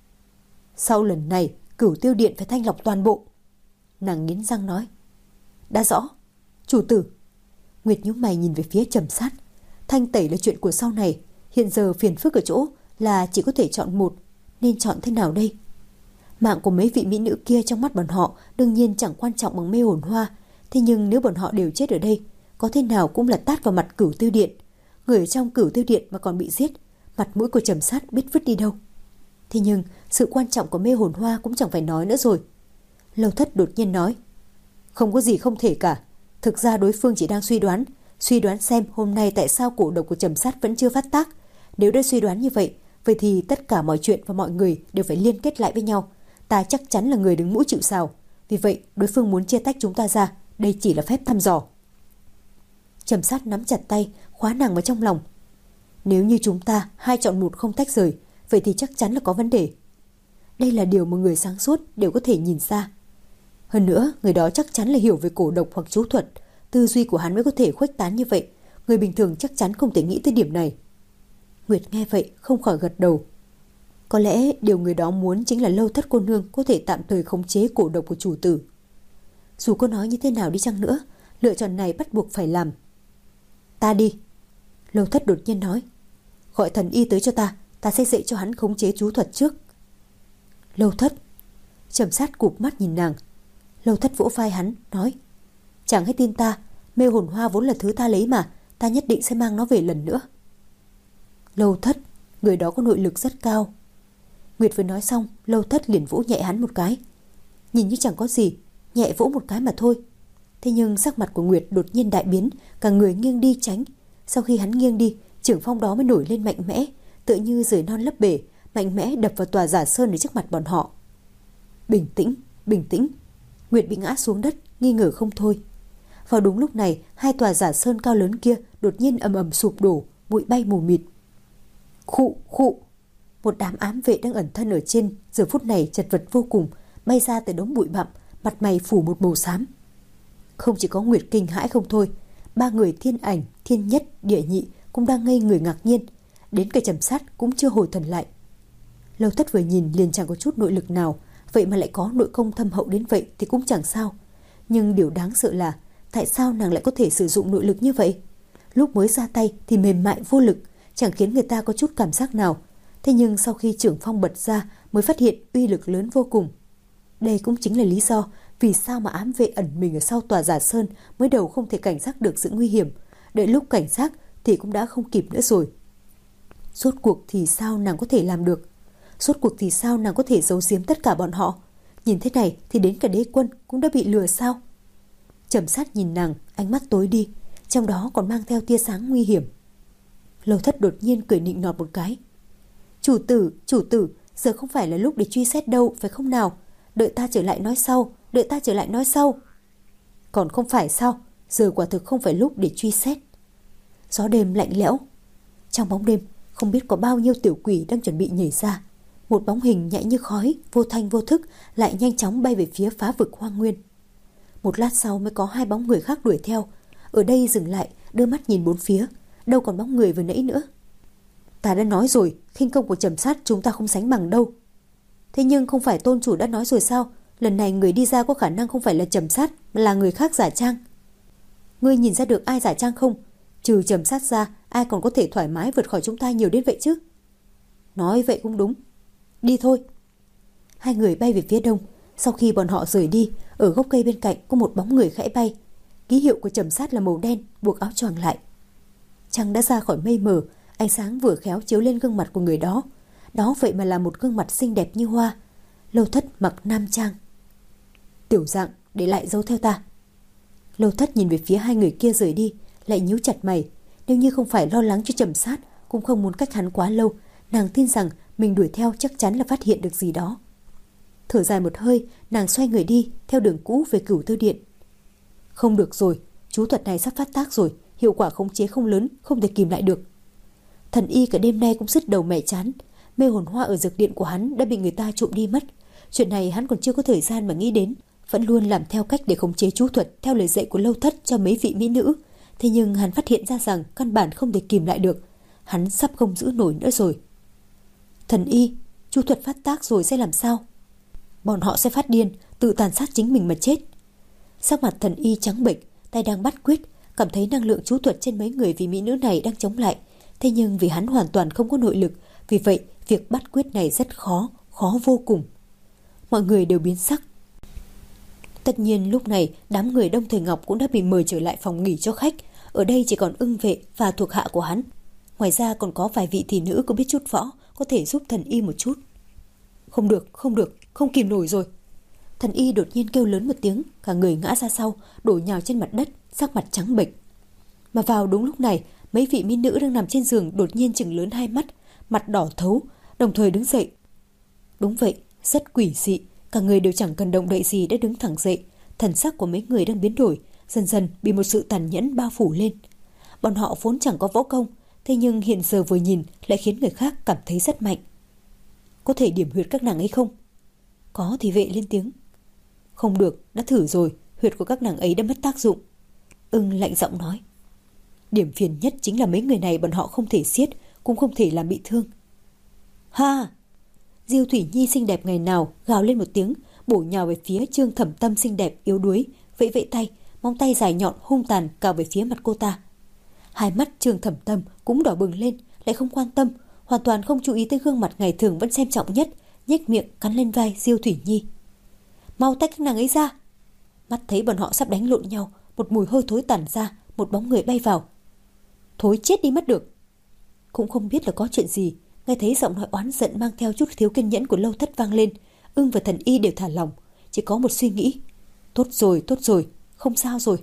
Sau lần này, Cửu Tiêu Điện phải thanh lọc toàn bộ. Nàng nghiến răng nói. Đã rõ. Chủ tử. Nguyệt nhíu mày nhìn về phía Trầm Sát. Thanh tẩy là chuyện của sau này. Hiện giờ phiền phức ở chỗ là chỉ có thể chọn một. Nên chọn thế nào đây? Mạng của mấy vị mỹ nữ kia trong mắt bọn họ đương nhiên chẳng quan trọng bằng mê hồn hoa. Thế nhưng nếu bọn họ đều chết ở đây, có thế nào cũng là tát vào mặt Cửu Tiêu Điện. Người ở trong Cửu Tiêu Điện mà còn bị giết, mặt mũi của Trầm Sát biết vứt đi đâu. Thế nhưng sự quan trọng của mê hồn hoa cũng chẳng phải nói nữa rồi. Lâu Thất đột nhiên nói. Không có gì không thể cả. Thực ra đối phương chỉ đang suy đoán. Suy đoán xem hôm nay tại sao cổ độc của Trầm Sát vẫn chưa phát tác. Nếu đã suy đoán như vậy, vậy thì tất cả mọi chuyện và mọi người đều phải liên kết lại với nhau. Ta chắc chắn là người đứng mũi chịu sào. Vì vậy đối phương muốn chia tách chúng ta ra. Đây chỉ là phép thăm dò. Trầm Sát nắm chặt tay, khóa nàng vào trong lòng. Nếu như chúng ta hai chọn một không tách rời, vậy thì chắc chắn là có vấn đề. Đây là điều mà người sáng suốt đều có thể nhìn ra. Hơn nữa, người đó chắc chắn là hiểu về cổ độc hoặc chú thuật. Tư duy của hắn mới có thể khuếch tán như vậy. Người bình thường chắc chắn không thể nghĩ tới điểm này. Nguyệt nghe vậy không khỏi gật đầu. Có lẽ điều người đó muốn chính là Lâu Thất cô nương có thể tạm thời khống chế cổ độc của chủ tử. Dù có nói như thế nào đi chăng nữa, lựa chọn này bắt buộc phải làm. Ta đi. Lâu Thất đột nhiên nói. Gọi thần y tới cho ta, ta sẽ dạy cho hắn khống chế chú thuật trước. Lâu Thất. Trầm Sát cụp mắt nhìn nàng. Lâu Thất vỗ vai hắn, nói. Chẳng hãy tin ta, mê hồn hoa vốn là thứ ta lấy mà, ta nhất định sẽ mang nó về lần nữa. Lâu Thất, người đó có nội lực rất cao. Nguyệt vừa nói xong, Lâu Thất liền vỗ nhẹ hắn một cái. Nhìn như chẳng có gì, nhẹ vỗ một cái mà thôi. Thế nhưng sắc mặt của Nguyệt đột nhiên đại biến, cả người nghiêng đi tránh. Sau khi hắn nghiêng đi, trưởng phong đó mới nổi lên mạnh mẽ, tựa như rời non lấp bể, mạnh mẽ đập vào tòa giả sơn ở trước mặt bọn họ. Bình tĩnh, bình tĩnh. Nguyệt bị ngã xuống đất, nghi ngờ không thôi. Vào đúng lúc này, hai tòa giả sơn cao lớn kia đột nhiên ầm ầm sụp đổ, bụi bay mù mịt. Khụ, khụ. Một đám ám vệ đang ẩn thân ở trên, giờ phút này chật vật vô cùng, bay ra từ đống bụi bặm, mặt mày phủ một màu xám. Không chỉ có Nguyệt kinh hãi không thôi, ba người Thiên Ảnh, Thiên Nhất, Địa Nhị cũng đang ngây người ngạc nhiên, đến cả Trầm Sát cũng chưa hồi thần lại. Lâu Thất vừa nhìn liền chẳng có chút nội lực nào, vậy mà lại có nội công thâm hậu đến vậy thì cũng chẳng sao. Nhưng điều đáng sợ là tại sao nàng lại có thể sử dụng nội lực như vậy? Lúc mới ra tay thì mềm mại vô lực, chẳng khiến người ta có chút cảm giác nào. Thế nhưng sau khi trưởng phong bật ra mới phát hiện uy lực lớn vô cùng. Đây cũng chính là lý do vì sao mà ám vệ ẩn mình ở sau tòa giả sơn mới đầu không thể cảnh giác được sự nguy hiểm. Đợi lúc cảnh giác thì cũng đã không kịp nữa rồi. Rốt cuộc thì sao nàng có thể làm được? Rốt cuộc thì sao nàng có thể giấu giếm tất cả bọn họ? Nhìn thế này thì đến cả đế quân cũng đã bị lừa sao? Trầm Sát nhìn nàng, Ánh mắt tối đi, trong đó còn mang theo tia sáng nguy hiểm. Lâu Thất đột nhiên cười nịnh nọt một cái. Chủ tử, chủ tử, giờ không phải là lúc để truy xét đâu, phải không nào? Đợi ta trở lại nói sau, đợi ta trở lại nói sau. Còn không phải sao? Giờ quả thực không phải lúc để truy xét. Gió đêm lạnh lẽo. Trong bóng đêm, không biết có bao nhiêu tiểu quỷ đang chuẩn bị nhảy ra. Một bóng hình nhảy như khói, vô thanh vô thức, lại nhanh chóng bay về phía phá vực hoang nguyên. Một lát sau mới có hai bóng người khác đuổi theo. Ở đây dừng lại, đưa mắt nhìn bốn phía. Đâu còn bóng người vừa nãy nữa. Ta đã nói rồi, khinh công của Trầm Sát chúng ta không sánh bằng đâu. Thế nhưng không phải tôn chủ đã nói rồi sao? Lần này người đi ra có khả năng không phải là Trầm Sát, mà là người khác giả trang. Ngươi nhìn ra được ai giả trang không? Trừ Trầm Sát ra, ai còn có thể thoải mái vượt khỏi chúng ta nhiều đến vậy chứ? Nói vậy cũng đúng. Đi thôi. Hai người bay về phía đông. Sau khi bọn họ rời đi, ở gốc cây bên cạnh có một bóng người khẽ bay. Ký hiệu của Trầm Sát là màu đen, buộc áo choàng lại. Trăng đã ra khỏi mây mờ, ánh sáng vừa khéo chiếu lên gương mặt của người đó. Đó vậy mà là một gương mặt xinh đẹp như hoa. Lâu Thất mặc nam trang. Tiểu Dạng, để lại dấu theo ta. Lâu Thất nhìn về phía hai người kia rời đi, lại nhíu chặt mày. Nếu như không phải lo lắng cho Trầm Sát, cũng không muốn cách hắn quá lâu, nàng tin rằng mình đuổi theo chắc chắn là phát hiện được gì đó. Thở dài một hơi, nàng xoay người đi theo đường cũ về Cửu Tư Điện. Không được rồi, chú thuật này sắp phát tác rồi, hiệu quả khống chế không lớn, không thể kìm lại được. Thần y cả đêm nay cũng sứt đầu mẻ chán. Mê hồn hoa ở dược điện của hắn đã bị người ta trộm đi mất. Chuyện này hắn còn chưa có thời gian mà nghĩ đến, vẫn luôn làm theo cách để khống chế chú thuật theo lời dạy của Lâu Thất cho mấy vị mỹ nữ. Thế nhưng hắn phát hiện ra rằng căn bản không thể kìm lại được. Hắn sắp không giữ nổi nữa rồi. Thần y, chú thuật phát tác rồi sẽ làm sao? Bọn họ sẽ phát điên, tự tàn sát chính mình mà chết. Sắc mặt thần y trắng bệch, tay đang bắt quyết, cảm thấy năng lượng chú thuật trên mấy người vì mỹ nữ này đang chống lại. Thế nhưng vì hắn hoàn toàn không có nội lực, vì vậy việc bắt quyết này rất khó, khó vô cùng. Mọi người đều biến sắc. Tất nhiên lúc này đám người Đông Thời Ngọc cũng đã bị mời trở lại phòng nghỉ cho khách. Ở đây chỉ còn Ưng Vệ và thuộc hạ của hắn. Ngoài ra còn có vài vị thị nữ có biết chút võ, có thể giúp thần y một chút. Không được, không được, không kìm nổi rồi. Thần y đột nhiên kêu lớn một tiếng, cả người ngã ra sau, đổ nhào trên mặt đất, sắc mặt trắng bệch. Mà vào đúng lúc này, mấy vị mỹ nữ đang nằm trên giường đột nhiên chừng lớn hai mắt, mặt đỏ thấu, đồng thời đứng dậy. Đúng vậy, rất quỷ dị, cả người đều chẳng cần động đậy gì đã đứng thẳng dậy. Thần sắc của mấy người đang biến đổi, dần dần bị một sự tàn nhẫn bao phủ lên. Bọn họ vốn chẳng có võ công, thế nhưng hiện giờ vừa nhìn lại khiến người khác cảm thấy rất mạnh. Có thể điểm huyệt các nàng ấy không? Có thì vệ lên tiếng. Không được, đã thử rồi, huyệt của các nàng ấy đã mất tác dụng. Ưng lạnh giọng nói. Điểm phiền nhất chính là mấy người này bọn họ không thể siết, cũng không thể làm bị thương. Ha! Diêu Thủy Nhi xinh đẹp ngày nào gào lên một tiếng, bổ nhào về phía Trương Thẩm Tâm xinh đẹp yếu đuối, vẫy vẫy tay, móng tay dài nhọn hung tàn cào về phía mặt cô ta. Hai mắt Trương Thẩm Tâm cũng đỏ bừng lên, lại không quan tâm, hoàn toàn không chú ý tới gương mặt ngày thường vẫn xem trọng nhất, nhếch miệng cắn lên vai Diêu Thủy Nhi. Mau tách các nàng ấy ra! Mắt thấy bọn họ sắp đánh lộn nhau, một mùi hôi thối tản ra, một bóng người bay vào. Thối chết đi mất được. Cũng không biết là có chuyện gì, nghe thấy giọng nói oán giận mang theo chút thiếu kiên nhẫn của Lâu Thất vang lên. Ưng và thần y đều thả lỏng, chỉ có một suy nghĩ. Tốt rồi, tốt rồi, không sao rồi.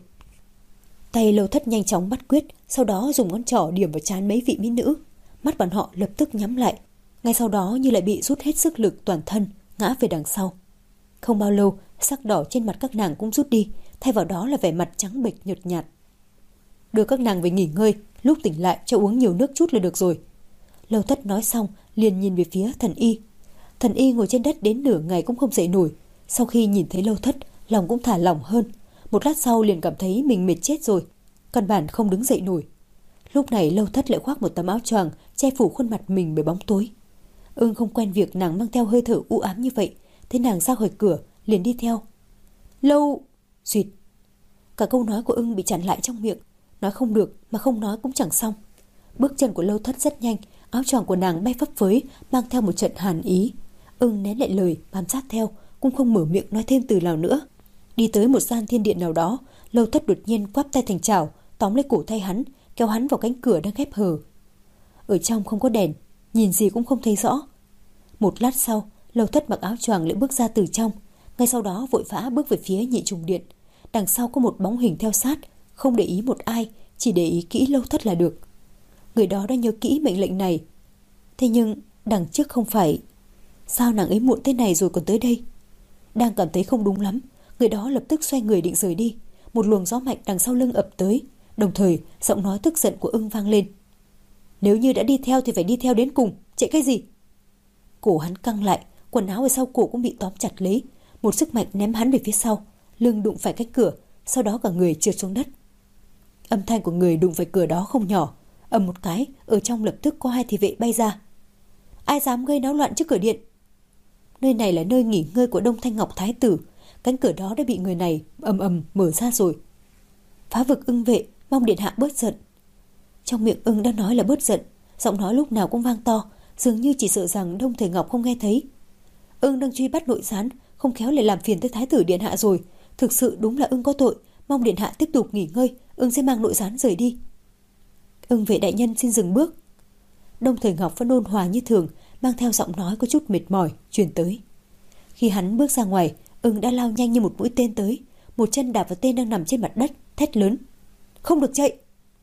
Tay Lâu Thất nhanh chóng bắt quyết, sau đó dùng ngón trỏ điểm vào trán mấy vị mỹ nữ. Mắt bọn họ lập tức nhắm lại, ngay sau đó như lại bị rút hết sức lực toàn thân, ngã về đằng sau. Không bao lâu, sắc đỏ trên mặt các nàng cũng rút đi, thay vào đó là vẻ mặt trắng bệch nhợt nhạt. Đưa các nàng về nghỉ ngơi, lúc tỉnh lại cho uống nhiều nước chút là được rồi. Lâu Thất nói xong, liền nhìn về phía thần y. Thần y ngồi trên đất đến nửa ngày cũng không dậy nổi. Sau khi nhìn thấy Lâu Thất, lòng cũng thả lỏng hơn. Một lát sau liền cảm thấy mình mệt chết rồi, căn bản không đứng dậy nổi. Lúc này Lâu Thất lại khoác một tấm áo choàng che phủ khuôn mặt mình bởi bóng tối. Ưng không quen việc nàng mang theo hơi thở u ám như vậy, thấy nàng ra khỏi cửa liền đi theo. Lâu... Xuyệt. Cả câu nói của Ưng bị chặn lại trong miệng, nói không được mà không nói cũng chẳng xong. Bước chân của Lâu Thất rất nhanh, áo choàng của nàng bay phấp phới, mang theo một trận hàn ý. Ưng nén lại lời, bám sát theo, cũng không mở miệng nói thêm từ nào nữa. Đi tới một gian thiên điện nào đó, Lâu Thất đột nhiên quắp tay thành chảo, tóm lấy cổ tay hắn, kéo hắn vào cánh cửa đang khép hờ. Ở trong không có đèn, nhìn gì cũng không thấy rõ. Một lát sau, Lâu Thất mặc áo choàng lại bước ra từ trong, ngay sau đó vội vã bước về phía Nhị Trùng Điện. Đằng sau có một bóng hình theo sát, không để ý một ai, chỉ để ý kỹ Lâu Thất là được. Người đó đã nhớ kỹ mệnh lệnh này. Thế nhưng đằng trước không phải. Sao nàng ấy muộn thế này rồi còn tới đây? Đang cảm thấy không đúng lắm, người đó lập tức xoay người định rời đi. Một luồng gió mạnh đằng sau lưng ập tới, đồng thời giọng nói tức giận của Ưng vang lên. Nếu như đã đi theo thì phải đi theo đến cùng, chạy cái gì? Cổ hắn căng lại, quần áo ở sau cổ cũng bị tóm chặt lấy. Một sức mạnh ném hắn về phía sau, lưng đụng phải cái cửa, sau đó cả người trượt xuống đất. Âm thanh của người đụng phải cửa đó không nhỏ. Ầm một cái, ở trong lập tức có hai thị vệ bay ra. Ai dám gây náo loạn trước cửa điện? Nơi này là nơi nghỉ ngơi của Đông Thanh Ngọc Thái tử. Cánh cửa đó đã bị người này ầm ầm mở ra rồi. Phá vực Ưng vệ, mong điện hạ bớt giận. Trong miệng Ưng đã nói là bớt giận, giọng nói lúc nào cũng vang to, dường như chỉ sợ rằng Đông Thời Ngọc không nghe thấy. Ưng đang truy bắt nội gián, không khéo lại làm phiền tới Thái tử điện hạ rồi. Thực sự đúng là Ưng có tội, mong điện hạ tiếp tục nghỉ ngơi, Ưng sẽ mang nội gián rời đi. Ưng vệ đại nhân xin dừng bước. Đông Thời Ngọc vẫn ôn hòa như thường, mang theo giọng nói có chút mệt mỏi truyền tới. Khi hắn bước ra ngoài, Ưng đã lao nhanh như một mũi tên tới, một chân đạp vào tên đang nằm trên mặt đất, thét lớn: không được chạy!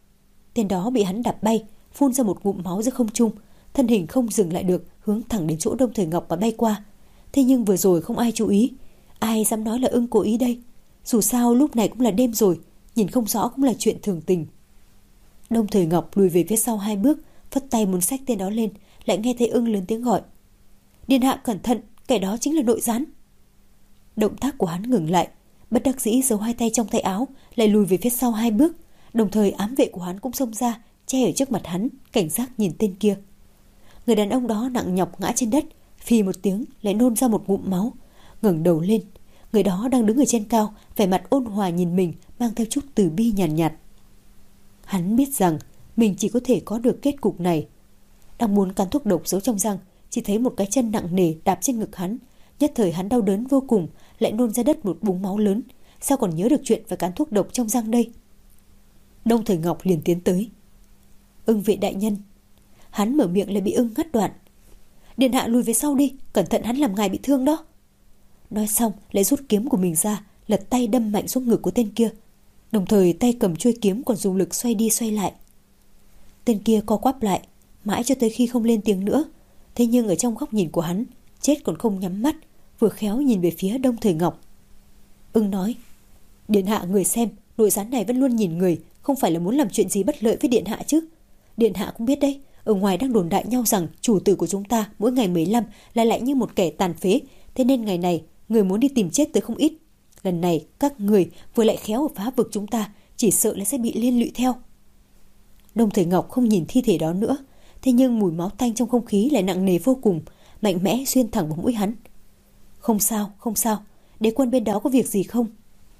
Tên đó bị hắn đạp bay, phun ra một ngụm máu giữa không trung, thân hình không dừng lại được, hướng thẳng đến chỗ Đông Thời Ngọc và bay qua. Thế nhưng vừa rồi không ai chú ý, ai dám nói là Ưng cố ý đây? Dù sao lúc này cũng là đêm rồi, nhìn không rõ cũng là chuyện thường tình. Đông Thời Ngọc lùi về phía sau hai bước, phất tay muốn xách tên đó lên, lại nghe thấy Ưng lớn tiếng gọi: điện hạ cẩn thận, kẻ đó chính là nội gián. Động tác của hắn ngừng lại, bất đắc dĩ giấu hai tay trong tay áo, lại lùi về phía sau hai bước. Đồng thời ám vệ của hắn cũng xông ra, che ở trước mặt hắn, cảnh giác nhìn tên kia. Người đàn ông đó nặng nhọc ngã trên đất, phì một tiếng lại nôn ra một ngụm máu. Ngẩng đầu lên, người đó đang đứng ở trên cao, vẻ mặt ôn hòa nhìn mình, mang theo chút từ bi nhàn nhạt, nhạt. Hắn biết rằng mình chỉ có thể có được kết cục này. Đang muốn cắn thuốc độc giấu trong răng, chỉ thấy một cái chân nặng nề đạp trên ngực hắn. Nhất thời hắn đau đớn vô cùng, lại nôn ra đất một búng máu lớn. Sao còn nhớ được chuyện phải cắn thuốc độc trong răng đây? Đông Thời Ngọc liền tiến tới. Ưng vệ đại nhân. Hắn mở miệng lại bị Ưng ngắt đoạn. Điện hạ lùi về sau đi, cẩn thận hắn làm ngài bị thương đó. Nói xong lại rút kiếm của mình ra, lật tay đâm mạnh xuống ngực của tên kia. Đồng thời tay cầm chuôi kiếm còn dùng lực xoay đi xoay lại. Tên kia co quắp lại, mãi cho tới khi không lên tiếng nữa. Thế nhưng ở trong góc nhìn của hắn, chết còn không nhắm mắt, vừa khéo nhìn về phía Đông Thời Ngọc. Ưng nói: điện hạ người xem, nội gián này vẫn luôn nhìn người, không phải là muốn làm chuyện gì bất lợi với điện hạ chứ? Điện hạ cũng biết đấy, ở ngoài đang đồn đại nhau rằng chủ tử của chúng ta mỗi ngày mười lăm lại lại như một kẻ tàn phế, thế nên ngày này người muốn đi tìm chết tới không ít. Lần này các người vừa lại khéo ở phá vực chúng ta, chỉ sợ là sẽ bị liên lụy theo. Đông Thời Ngọc không nhìn thi thể đó nữa, thế nhưng mùi máu tanh trong không khí lại nặng nề vô cùng, mạnh mẽ xuyên thẳng vào mũi hắn. Không sao, không sao, đế quân bên đó có việc gì không?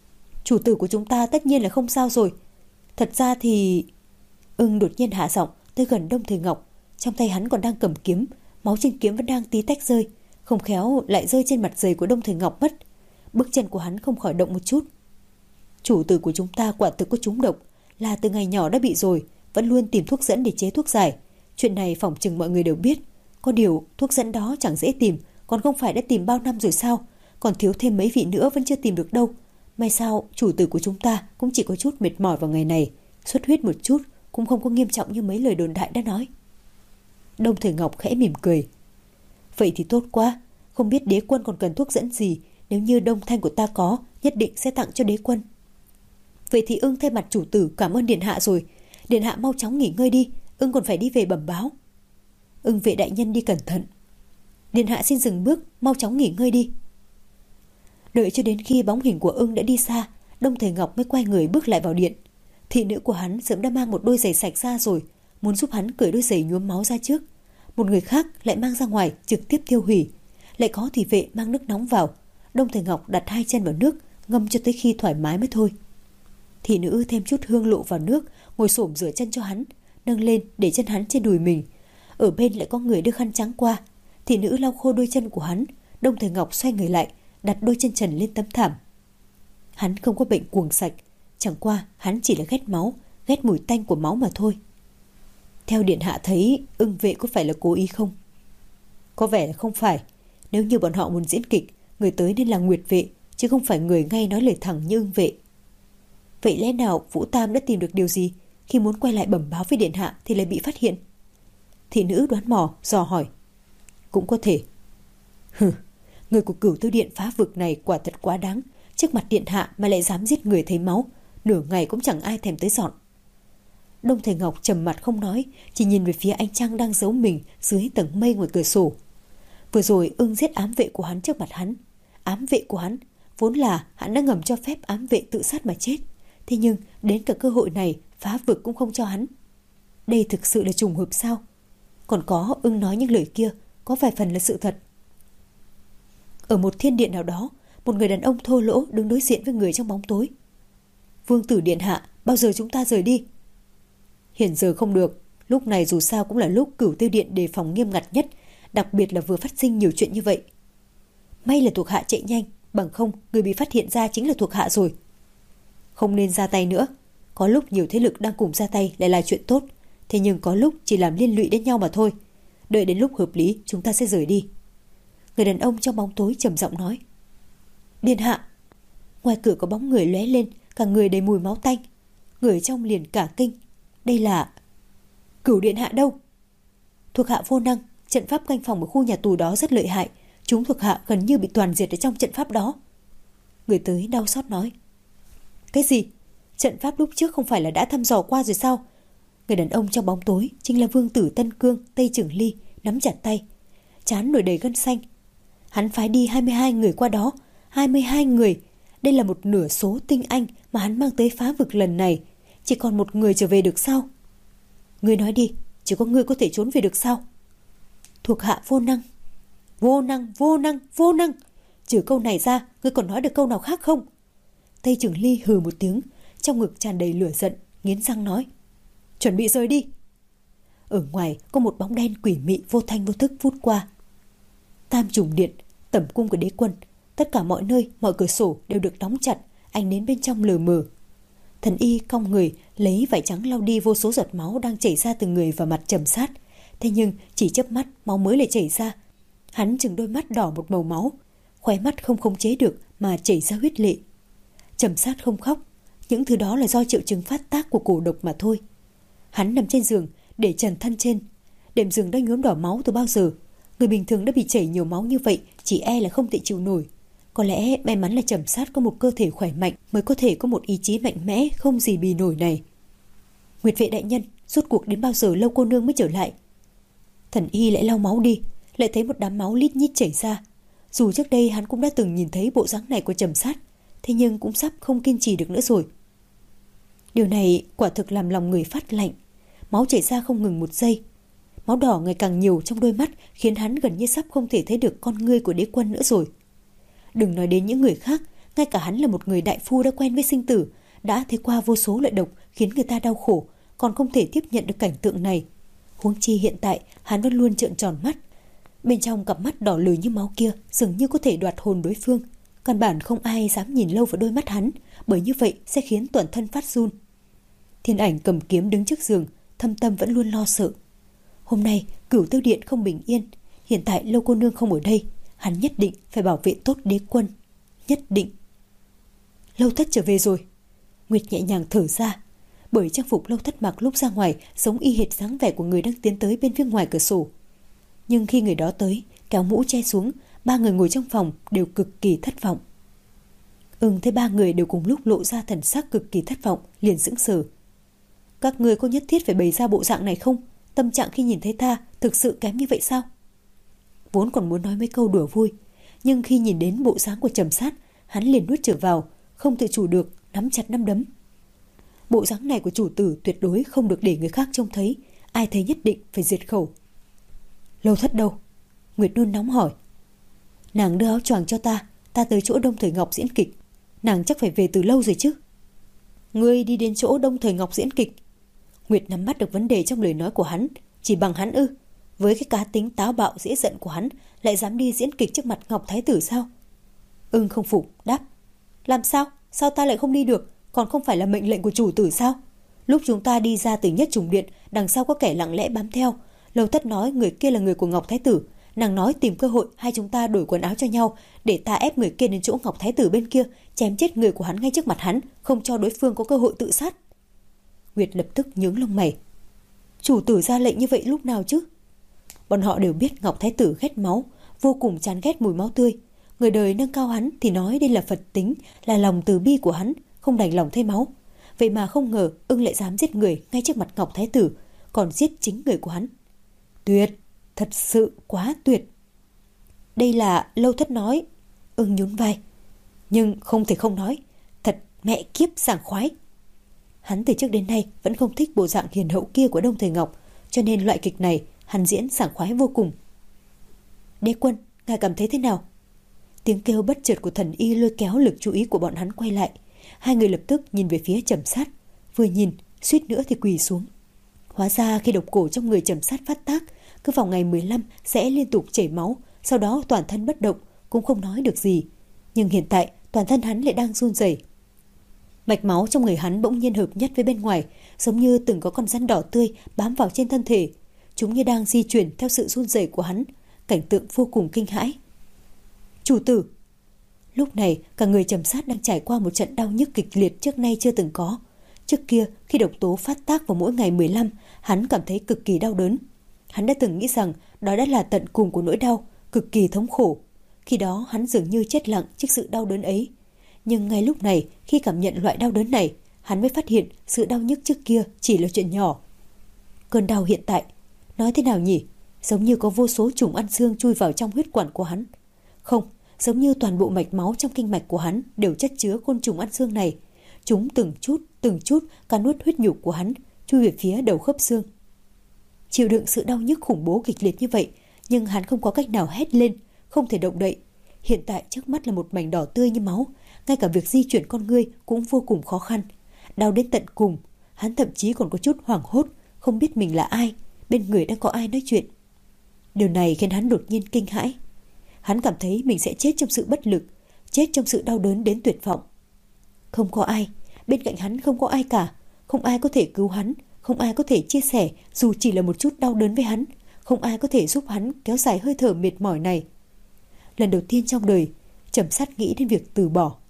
Chủ tử của chúng ta tất nhiên là không sao rồi. Thật ra thì... Ưng đột nhiên hạ giọng tới gần Đông Thời Ngọc, trong tay hắn còn đang cầm kiếm, máu trên kiếm vẫn đang tí tách rơi, không khéo lại rơi trên mặt giày của Đông Thời Ngọc mất. Bước chân của hắn không khỏi động một chút. Chủ tử của chúng ta quả thực có trúng độc, là từ ngày nhỏ đã bị rồi, vẫn luôn tìm thuốc dẫn để chế thuốc giải. Chuyện này phỏng chừng mọi người đều biết. Có điều thuốc dẫn đó chẳng dễ tìm, còn không phải đã tìm bao năm rồi sao? Còn thiếu thêm mấy vị nữa vẫn chưa tìm được đâu. May sao chủ tử của chúng ta cũng chỉ có chút mệt mỏi vào ngày này, xuất huyết một chút, cũng không có nghiêm trọng như mấy lời đồn đại đã nói. Đông Thời Ngọc khẽ mỉm cười. Vậy thì tốt quá, không biết đế quân còn cần thuốc dẫn gì, nếu như Đông Thanh của ta có, nhất định sẽ tặng cho đế quân. Vậy thì Ưng thay mặt chủ tử cảm ơn điện hạ rồi. Điện hạ mau chóng nghỉ ngơi đi, Ưng còn phải đi về bẩm báo. Ưng vệ đại nhân đi cẩn thận. Điện hạ xin dừng bước, mau chóng nghỉ ngơi đi. Đợi cho đến khi bóng hình của Ưng đã đi xa, Đông Thời Ngọc mới quay người bước lại vào điện. Thị nữ của hắn sớm đã mang một đôi giày sạch ra rồi, muốn giúp hắn cởi đôi giày nhuốm máu ra trước. Một người khác lại mang ra ngoài trực tiếp tiêu hủy. Lại có thị vệ mang nước nóng vào. Đông Thời Ngọc đặt hai chân vào nước, ngâm cho tới khi thoải mái mới thôi. Thị nữ thêm chút hương lộ vào nước, ngồi xổm rửa chân cho hắn, nâng lên để chân hắn trên đùi mình. Ở bên lại có người đưa khăn trắng qua. Thị nữ lau khô đôi chân của hắn. Đông Thời Ngọc xoay người lại, đặt đôi chân trần lên tấm thảm. Hắn không có bệnh cuồng sạch, chẳng qua hắn chỉ là ghét máu, ghét mùi tanh của máu mà thôi. Theo điện hạ thấy, Ưng vệ có phải là cố ý không? Có vẻ là không phải. Nếu như bọn họ muốn diễn kịch, người tới nên là Nguyệt vệ, chứ không phải người ngay nói lời thẳng như Ưng vệ. Vậy lẽ nào Vũ Tam đã tìm được điều gì, khi muốn quay lại bẩm báo với điện hạ thì lại bị phát hiện? Thị nữ đoán mò, dò hỏi. Cũng có thể. Hừ, người của Cửu Tiêu Điện phá vực này quả thật quá đáng. Trước mặt điện hạ mà lại dám giết người thấy máu, nửa ngày cũng chẳng ai thèm tới dọn. Đông Thầy Ngọc trầm mặt không nói, chỉ nhìn về phía ánh trăng đang giấu mình dưới tầng mây ngoài cửa sổ. Vừa rồi Ưng giết ám vệ của hắn trước mặt hắn. Ám vệ của hắn, vốn là hắn đã ngầm cho phép ám vệ tự sát mà chết. Thế nhưng đến cả cơ hội này phá vực cũng không cho hắn. Đây thực sự là trùng hợp sao? Còn có Ưng nói những lời kia có vài phần là sự thật. Ở một thiên điện nào đó, một người đàn ông thô lỗ đứng đối diện với người trong bóng tối. Vương tử điện hạ, bao giờ chúng ta rời đi? Hiện giờ không được. Lúc này dù sao cũng là lúc Cửu Tiêu Điện đề phòng nghiêm ngặt nhất, đặc biệt là vừa phát sinh nhiều chuyện như vậy. May là thuộc hạ chạy nhanh, bằng không người bị phát hiện ra chính là thuộc hạ rồi. Không nên ra tay nữa. Có lúc nhiều thế lực đang cùng ra tay lại là chuyện tốt, thế nhưng có lúc chỉ làm liên lụy đến nhau mà thôi. Đợi đến lúc hợp lý chúng ta sẽ rời đi. Người đàn ông trong bóng tối trầm giọng nói. Điện hạ. Ngoài cửa có bóng người lóe lên, cả người đầy mùi máu tanh. Người trong liền cả kinh. Đây là Cửu điện hạ đâu? Thuộc hạ vô năng, trận pháp canh phòng ở khu nhà tù đó rất lợi hại, chúng thuộc hạ gần như bị toàn diệt ở trong trận pháp đó. Người tới đau xót nói. Cái gì? Trận pháp lúc trước không phải là đã thăm dò qua rồi sao? Người đàn ông trong bóng tối chính là vương tử Tân Cương Tây Trừng Ly, nắm chặt tay, trán nổi đầy gân xanh. Hắn phái đi hai mươi hai người qua đó. Hai mươi hai người. Đây là một nửa số tinh anh mà hắn mang tới phá vực lần này. Chỉ còn một người trở về được sao? Ngươi nói đi, chỉ có ngươi có thể trốn về được sao? Thuộc hạ vô năng. Vô năng, vô năng, vô năng. Trừ câu này ra, ngươi còn nói được câu nào khác không? Tây Trừng Ly hừ một tiếng, trong ngực tràn đầy lửa giận, nghiến răng nói. Chuẩn bị rời đi. Ở ngoài có một bóng đen quỷ mị vô thanh vô thức vút qua. Tam Trùng Điện, tẩm cung của đế quân, tất cả mọi nơi, mọi cửa sổ đều được đóng chặt, ánh nến bên trong lờ mờ. Thần y cong người lấy vải trắng lau đi vô số giọt máu đang chảy ra từ người và mặt Trầm Sát. Thế nhưng chỉ chớp mắt máu mới lại chảy ra. Hắn chừng đôi mắt đỏ một màu máu, khóe mắt không khống chế được mà chảy ra huyết lệ. Trầm Sát không khóc, những thứ đó là do triệu chứng phát tác của cổ độc mà thôi. Hắn nằm trên giường để trần thân trên, đệm giường đã nhuốm đỏ máu từ bao giờ. Người bình thường đã bị chảy nhiều máu như vậy chỉ e là không thể chịu nổi. Có lẽ may mắn là Trầm Sát có một cơ thể khỏe mạnh mới có thể có một ý chí mạnh mẽ không gì bì nổi này. Nguyệt vệ đại nhân, rốt cuộc đến bao giờ Lâu cô nương mới trở lại? Thần y lại lau máu đi, lại thấy một đám máu lít nhít chảy ra. Dù trước đây hắn cũng đã từng nhìn thấy bộ dáng này của Trầm Sát, thế nhưng cũng sắp không kiên trì được nữa rồi. Điều này quả thực làm lòng người phát lạnh. Máu chảy ra không ngừng một giây. Máu đỏ ngày càng nhiều trong đôi mắt khiến hắn gần như sắp không thể thấy được con ngươi của đế quân nữa rồi. Đừng nói đến những người khác, ngay cả hắn là một người đại phu đã quen với sinh tử, đã thấy qua vô số loại độc khiến người ta đau khổ, còn không thể tiếp nhận được cảnh tượng này. Huống chi hiện tại hắn vẫn luôn trợn tròn mắt. Bên trong cặp mắt đỏ lừ như máu kia dường như có thể đoạt hồn đối phương. Căn bản không ai dám nhìn lâu vào đôi mắt hắn, bởi như vậy sẽ khiến toàn thân phát run. Thiên Ảnh cầm kiếm đứng trước giường, thâm tâm vẫn luôn lo sợ. Hôm nay Cửu Tiêu Điện không bình yên, hiện tại Lâu cô nương không ở đây, hắn nhất định phải bảo vệ tốt đế quân. Nhất định. Lâu Thất trở về rồi. Nguyệt nhẹ nhàng thở ra, bởi trang phục Lâu Thất mặc lúc ra ngoài giống y hệt dáng vẻ của người đang tiến tới bên phía ngoài cửa sổ. Nhưng khi người đó tới, kéo mũ che xuống, ba người ngồi trong phòng đều cực kỳ thất vọng. Ưng thấy ba người đều cùng lúc lộ ra thần sắc cực kỳ thất vọng, liền sững sờ. Các người có nhất thiết phải bày ra bộ dạng này không? Tâm trạng khi nhìn thấy ta thực sự kém như vậy sao? Vốn còn muốn nói mấy câu đùa vui, nhưng khi nhìn đến bộ dáng của Trầm Sát, hắn liền nuốt trở vào, không tự chủ được, nắm chặt nắm đấm. Bộ dáng này của chủ tử tuyệt đối không được để người khác trông thấy, ai thấy nhất định phải diệt khẩu. Lâu Thất đâu? Nguyệt nôn nóng hỏi. Nàng đưa áo choàng cho ta, ta tới chỗ Đông Thời Ngọc diễn kịch. Nàng chắc phải về từ lâu rồi chứ. Ngươi đi đến chỗ Đông Thời Ngọc diễn kịch? Nguyệt nắm bắt được vấn đề trong lời nói của hắn. Chỉ bằng hắn ư? Với cái cá tính táo bạo dễ giận của hắn, lại dám đi diễn kịch trước mặt Ngọc Thái tử sao? Ưng không phục, đáp. Làm sao? Sao ta lại không đi được? Còn không phải là mệnh lệnh của chủ tử sao? Lúc chúng ta đi ra từ Nhất Trùng Điện, đằng sau có kẻ lặng lẽ bám theo. Lâu Thất nói người kia là người của Ngọc Thái tử, Nàng nói tìm cơ hội hai chúng ta đổi quần áo cho nhau, để ta ép người kia đến chỗ Ngọc Thái Tử bên kia, chém chết người của hắn ngay trước mặt hắn, không cho đối phương có cơ hội tự sát. Nguyệt lập tức nhướng lông mày. Chủ tử ra lệnh như vậy lúc nào chứ? Bọn họ đều biết Ngọc Thái Tử ghét máu, vô cùng chán ghét mùi máu tươi. Người đời nâng cao hắn thì nói đây là Phật tính, là lòng từ bi của hắn, không đành lòng thấy máu. Vậy mà không ngờ Ưng lại dám giết người ngay trước mặt Ngọc Thái Tử, còn giết chính người của hắn. Tuyệt, thật sự quá tuyệt. Đây là Lâu Thất nói. Ưng nhún vai. Nhưng không thể không nói, thật mẹ kiếp sảng khoái. Hắn từ trước đến nay vẫn không thích bộ dạng hiền hậu kia của Đông Thời Ngọc, cho nên loại kịch này hắn diễn sảng khoái vô cùng. Đế quân, ngài cảm thấy thế nào? Tiếng kêu bất chợt của Thần Y lôi kéo lực chú ý của bọn hắn quay lại. Hai người lập tức nhìn về phía Trầm Sát, vừa nhìn suýt nữa thì quỳ xuống. Hóa ra khi độc cổ trong người Trầm Sát phát tác, cứ vào ngày mười lăm sẽ liên tục chảy máu, sau đó toàn thân bất động, cũng không nói được gì. Nhưng hiện tại toàn thân hắn lại đang run rẩy. Mạch máu trong người hắn bỗng nhiên hợp nhất với bên ngoài, giống như từng có con rắn đỏ tươi bám vào trên thân thể. Chúng như đang di chuyển theo sự run rẩy của hắn, cảnh tượng vô cùng kinh hãi. Chủ tử! Lúc này cả người Trầm Sát đang trải qua một trận đau nhức kịch liệt trước nay chưa từng có. Trước kia khi độc tố phát tác vào mỗi ngày mười lăm, hắn cảm thấy cực kỳ đau đớn. Hắn đã từng nghĩ rằng đó đã là tận cùng của nỗi đau, cực kỳ thống khổ. Khi đó hắn dường như chết lặng trước sự đau đớn ấy. Nhưng ngay lúc này, khi cảm nhận loại đau đớn này, hắn mới phát hiện sự đau nhức trước kia chỉ là chuyện nhỏ. Cơn đau hiện tại, nói thế nào nhỉ? Giống như có vô số trùng ăn xương chui vào trong huyết quản của hắn. Không, giống như toàn bộ mạch máu trong kinh mạch của hắn đều chất chứa côn trùng ăn xương này. Chúng từng chút, từng chút cắn nuốt huyết nhục của hắn, chui về phía đầu khớp xương. Chịu đựng sự đau nhức khủng bố kịch liệt như vậy, nhưng hắn không có cách nào hét lên, không thể động đậy. Hiện tại trước mắt là một mảnh đỏ tươi như máu, ngay cả việc di chuyển con ngươi cũng vô cùng khó khăn. Đau đến tận cùng, hắn thậm chí còn có chút hoảng hốt, không biết mình là ai, bên người đang có ai nói chuyện. Điều này khiến hắn đột nhiên kinh hãi. Hắn cảm thấy mình sẽ chết trong sự bất lực, chết trong sự đau đớn đến tuyệt vọng. Không có ai, bên cạnh hắn không có ai cả, không ai có thể cứu hắn, không ai có thể chia sẻ dù chỉ là một chút đau đớn với hắn, không ai có thể giúp hắn kéo dài hơi thở mệt mỏi này. Lần đầu tiên trong đời, Trầm Sát nghĩ đến việc từ bỏ.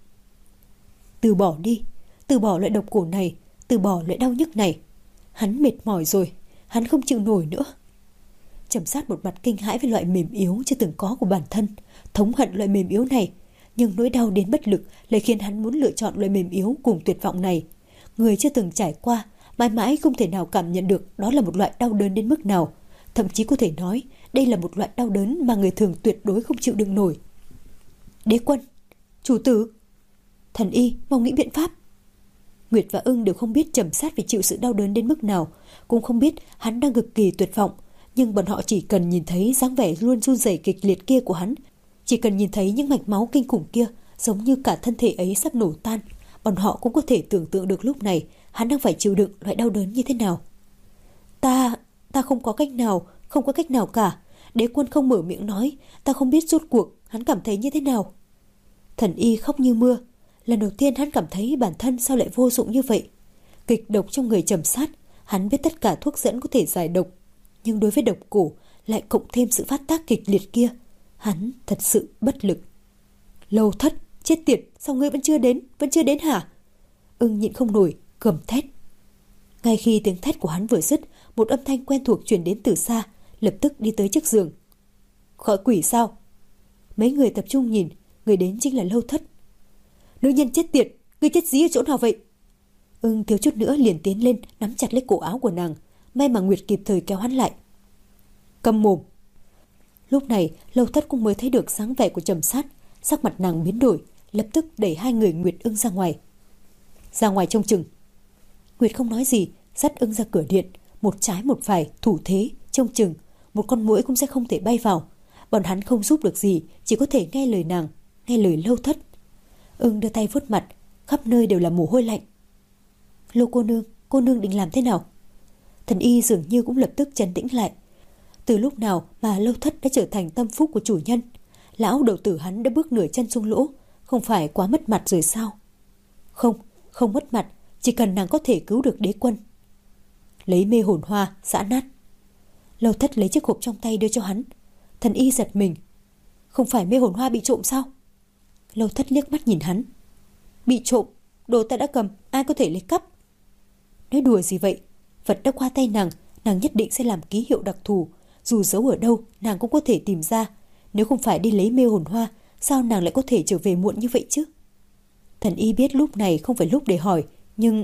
Từ bỏ đi, từ bỏ loại độc cổ này, từ bỏ loại đau nhức này. Hắn mệt mỏi rồi, hắn không chịu nổi nữa. Trầm Sát một mặt kinh hãi với loại mềm yếu chưa từng có của bản thân, thống hận loại mềm yếu này, nhưng nỗi đau đến bất lực lại khiến hắn muốn lựa chọn loại mềm yếu cùng tuyệt vọng này. Người chưa từng trải qua, mãi mãi không thể nào cảm nhận được đó là một loại đau đớn đến mức nào, thậm chí có thể nói đây là một loại đau đớn mà người thường tuyệt đối không chịu đựng nổi. Đế quân, chủ tử, Thần Y mau nghĩ biện pháp. Nguyệt và Ưng đều không biết Trầm Sát phải chịu sự đau đớn đến mức nào, cũng không biết hắn đang cực kỳ tuyệt vọng, nhưng bọn họ chỉ cần nhìn thấy dáng vẻ luôn run rẩy kịch liệt kia của hắn, chỉ cần nhìn thấy những mạch máu kinh khủng kia, giống như cả thân thể ấy sắp nổ tan, bọn họ cũng có thể tưởng tượng được lúc này hắn đang phải chịu đựng loại đau đớn như thế nào. Ta, ta không có cách nào, không có cách nào cả. Đế quân không mở miệng nói, ta không biết rốt cuộc hắn cảm thấy như thế nào. Thần Y khóc như mưa. Lần đầu tiên hắn cảm thấy bản thân sao lại vô dụng như vậy. Kịch độc trong người Trầm Sát, hắn biết tất cả thuốc dẫn có thể giải độc, nhưng đối với độc cổ lại cộng thêm sự phát tác kịch liệt kia, hắn thật sự bất lực. Lâu Thất, chết tiệt, sao ngươi vẫn chưa đến, vẫn chưa đến hả? Ưng nhịn không nổi, gầm thét. Ngay khi tiếng thét của hắn vừa dứt, một âm thanh quen thuộc truyền đến từ xa, lập tức đi tới trước giường. Gọi quỷ sao? Mấy người tập trung nhìn, người đến chính là Lâu Thất. Nữ nhân chết tiệt, ngươi chết dí ở chỗ nào vậy? Ưng thiếu chút nữa liền tiến lên, nắm chặt lấy cổ áo của nàng. May mà Nguyệt kịp thời kéo hắn lại. Câm mồm. Lúc này Lâu Thất cũng mới thấy được dáng vẻ của Trầm Sát, sắc mặt nàng biến đổi, lập tức đẩy hai người Nguyệt Ưng ra ngoài. Ra ngoài trông chừng. Nguyệt không nói gì, dắt Ưng ra cửa điện, một trái một phải thủ thế trông chừng, một con muỗi cũng sẽ không thể bay vào. Bọn hắn không giúp được gì, chỉ có thể nghe lời nàng, nghe lời Lâu Thất. Ưng đưa tay vuốt mặt, khắp nơi đều là mồ hôi lạnh. Lô cô nương, cô nương định làm thế nào? Thần Y dường như cũng lập tức trấn tĩnh lại. Từ lúc nào mà Lâu Thất đã trở thành tâm phúc của chủ nhân? Lão đầu tử hắn đã bước nửa chân xuống lỗ, không phải quá mất mặt rồi sao? Không, không mất mặt, chỉ cần nàng có thể cứu được đế quân. Lấy mê hồn hoa, giã nát. Lâu Thất lấy chiếc hộp trong tay đưa cho hắn. Thần y giật mình. Không phải mê hồn hoa bị trộm sao? Lâu Thất liếc mắt nhìn hắn. Bị trộm? Đồ ta đã cầm, ai có thể lấy cắp? Nói đùa gì vậy? Vật đã qua tay nàng, nàng nhất định sẽ làm ký hiệu đặc thù. Dù giấu ở đâu, nàng cũng có thể tìm ra. Nếu không phải đi lấy mê hồn hoa, sao nàng lại có thể trở về muộn như vậy chứ? Thần y biết lúc này không phải lúc để hỏi, nhưng...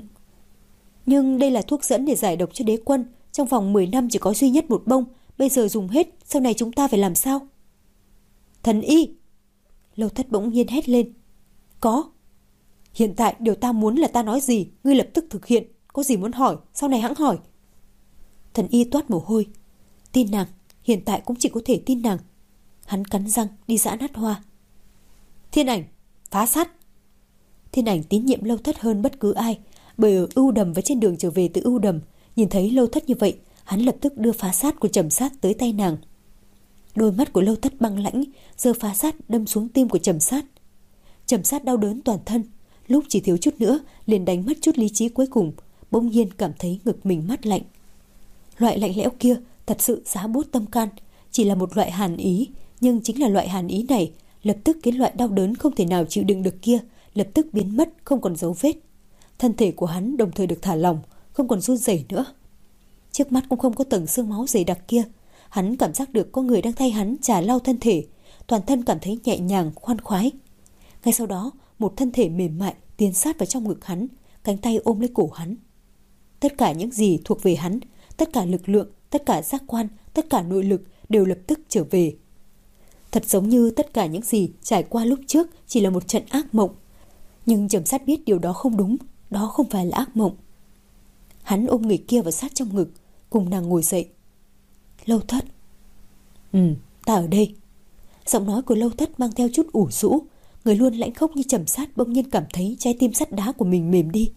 Nhưng đây là thuốc dẫn để giải độc cho đế quân. Trong vòng mười năm chỉ có duy nhất một bông. Bây giờ dùng hết, sau này chúng ta phải làm sao? Thần y! Lâu Thất bỗng nhiên hét lên. Có. Hiện tại điều ta muốn là ta nói gì, ngươi lập tức thực hiện. Có gì muốn hỏi, sau này hãng hỏi. Thần y toát mồ hôi. Tin nàng, hiện tại cũng chỉ có thể tin nàng. Hắn cắn răng đi giã nát hoa. Thiên Ảnh, phá sát. Thiên Ảnh tín nhiệm Lâu Thất hơn bất cứ ai, bởi ở ưu đầm và trên đường trở về từ ưu đầm, nhìn thấy Lâu Thất như vậy, hắn lập tức đưa phá sát của Trầm Sát tới tay nàng. Đôi mắt của Lâu Thất băng lãnh, giơ phá sát đâm xuống tim của Trầm Sát. Trầm Sát đau đớn toàn thân, lúc chỉ thiếu chút nữa liền đánh mất chút lý trí cuối cùng, bỗng nhiên cảm thấy ngực mình mát lạnh. Loại lạnh lẽo kia thật sự giá buốt tâm can, chỉ là một loại hàn ý, nhưng chính là loại hàn ý này lập tức khiến loại đau đớn không thể nào chịu đựng được kia lập tức biến mất, không còn dấu vết. Thân thể của hắn đồng thời được thả lỏng, không còn run rẩy nữa. Trước mắt cũng không có tầng xương máu dày đặc kia. Hắn cảm giác được có người đang thay hắn chà lau thân thể, toàn thân cảm thấy nhẹ nhàng, khoan khoái. Ngay sau đó, một thân thể mềm mại tiến sát vào trong ngực hắn, cánh tay ôm lấy cổ hắn. Tất cả những gì thuộc về hắn, tất cả lực lượng, tất cả giác quan, tất cả nội lực đều lập tức trở về. Thật giống như tất cả những gì trải qua lúc trước chỉ là một trận ác mộng. Nhưng Trầm Sát biết điều đó không đúng, đó không phải là ác mộng. Hắn ôm người kia vào sát trong ngực, cùng nàng ngồi dậy. Lâu Thất. Ừ, ta ở đây. Giọng nói của Lâu Thất mang theo chút ủ rũ. Người luôn lãnh khốc như Trầm Sát bỗng nhiên cảm thấy trái tim sắt đá của mình mềm đi.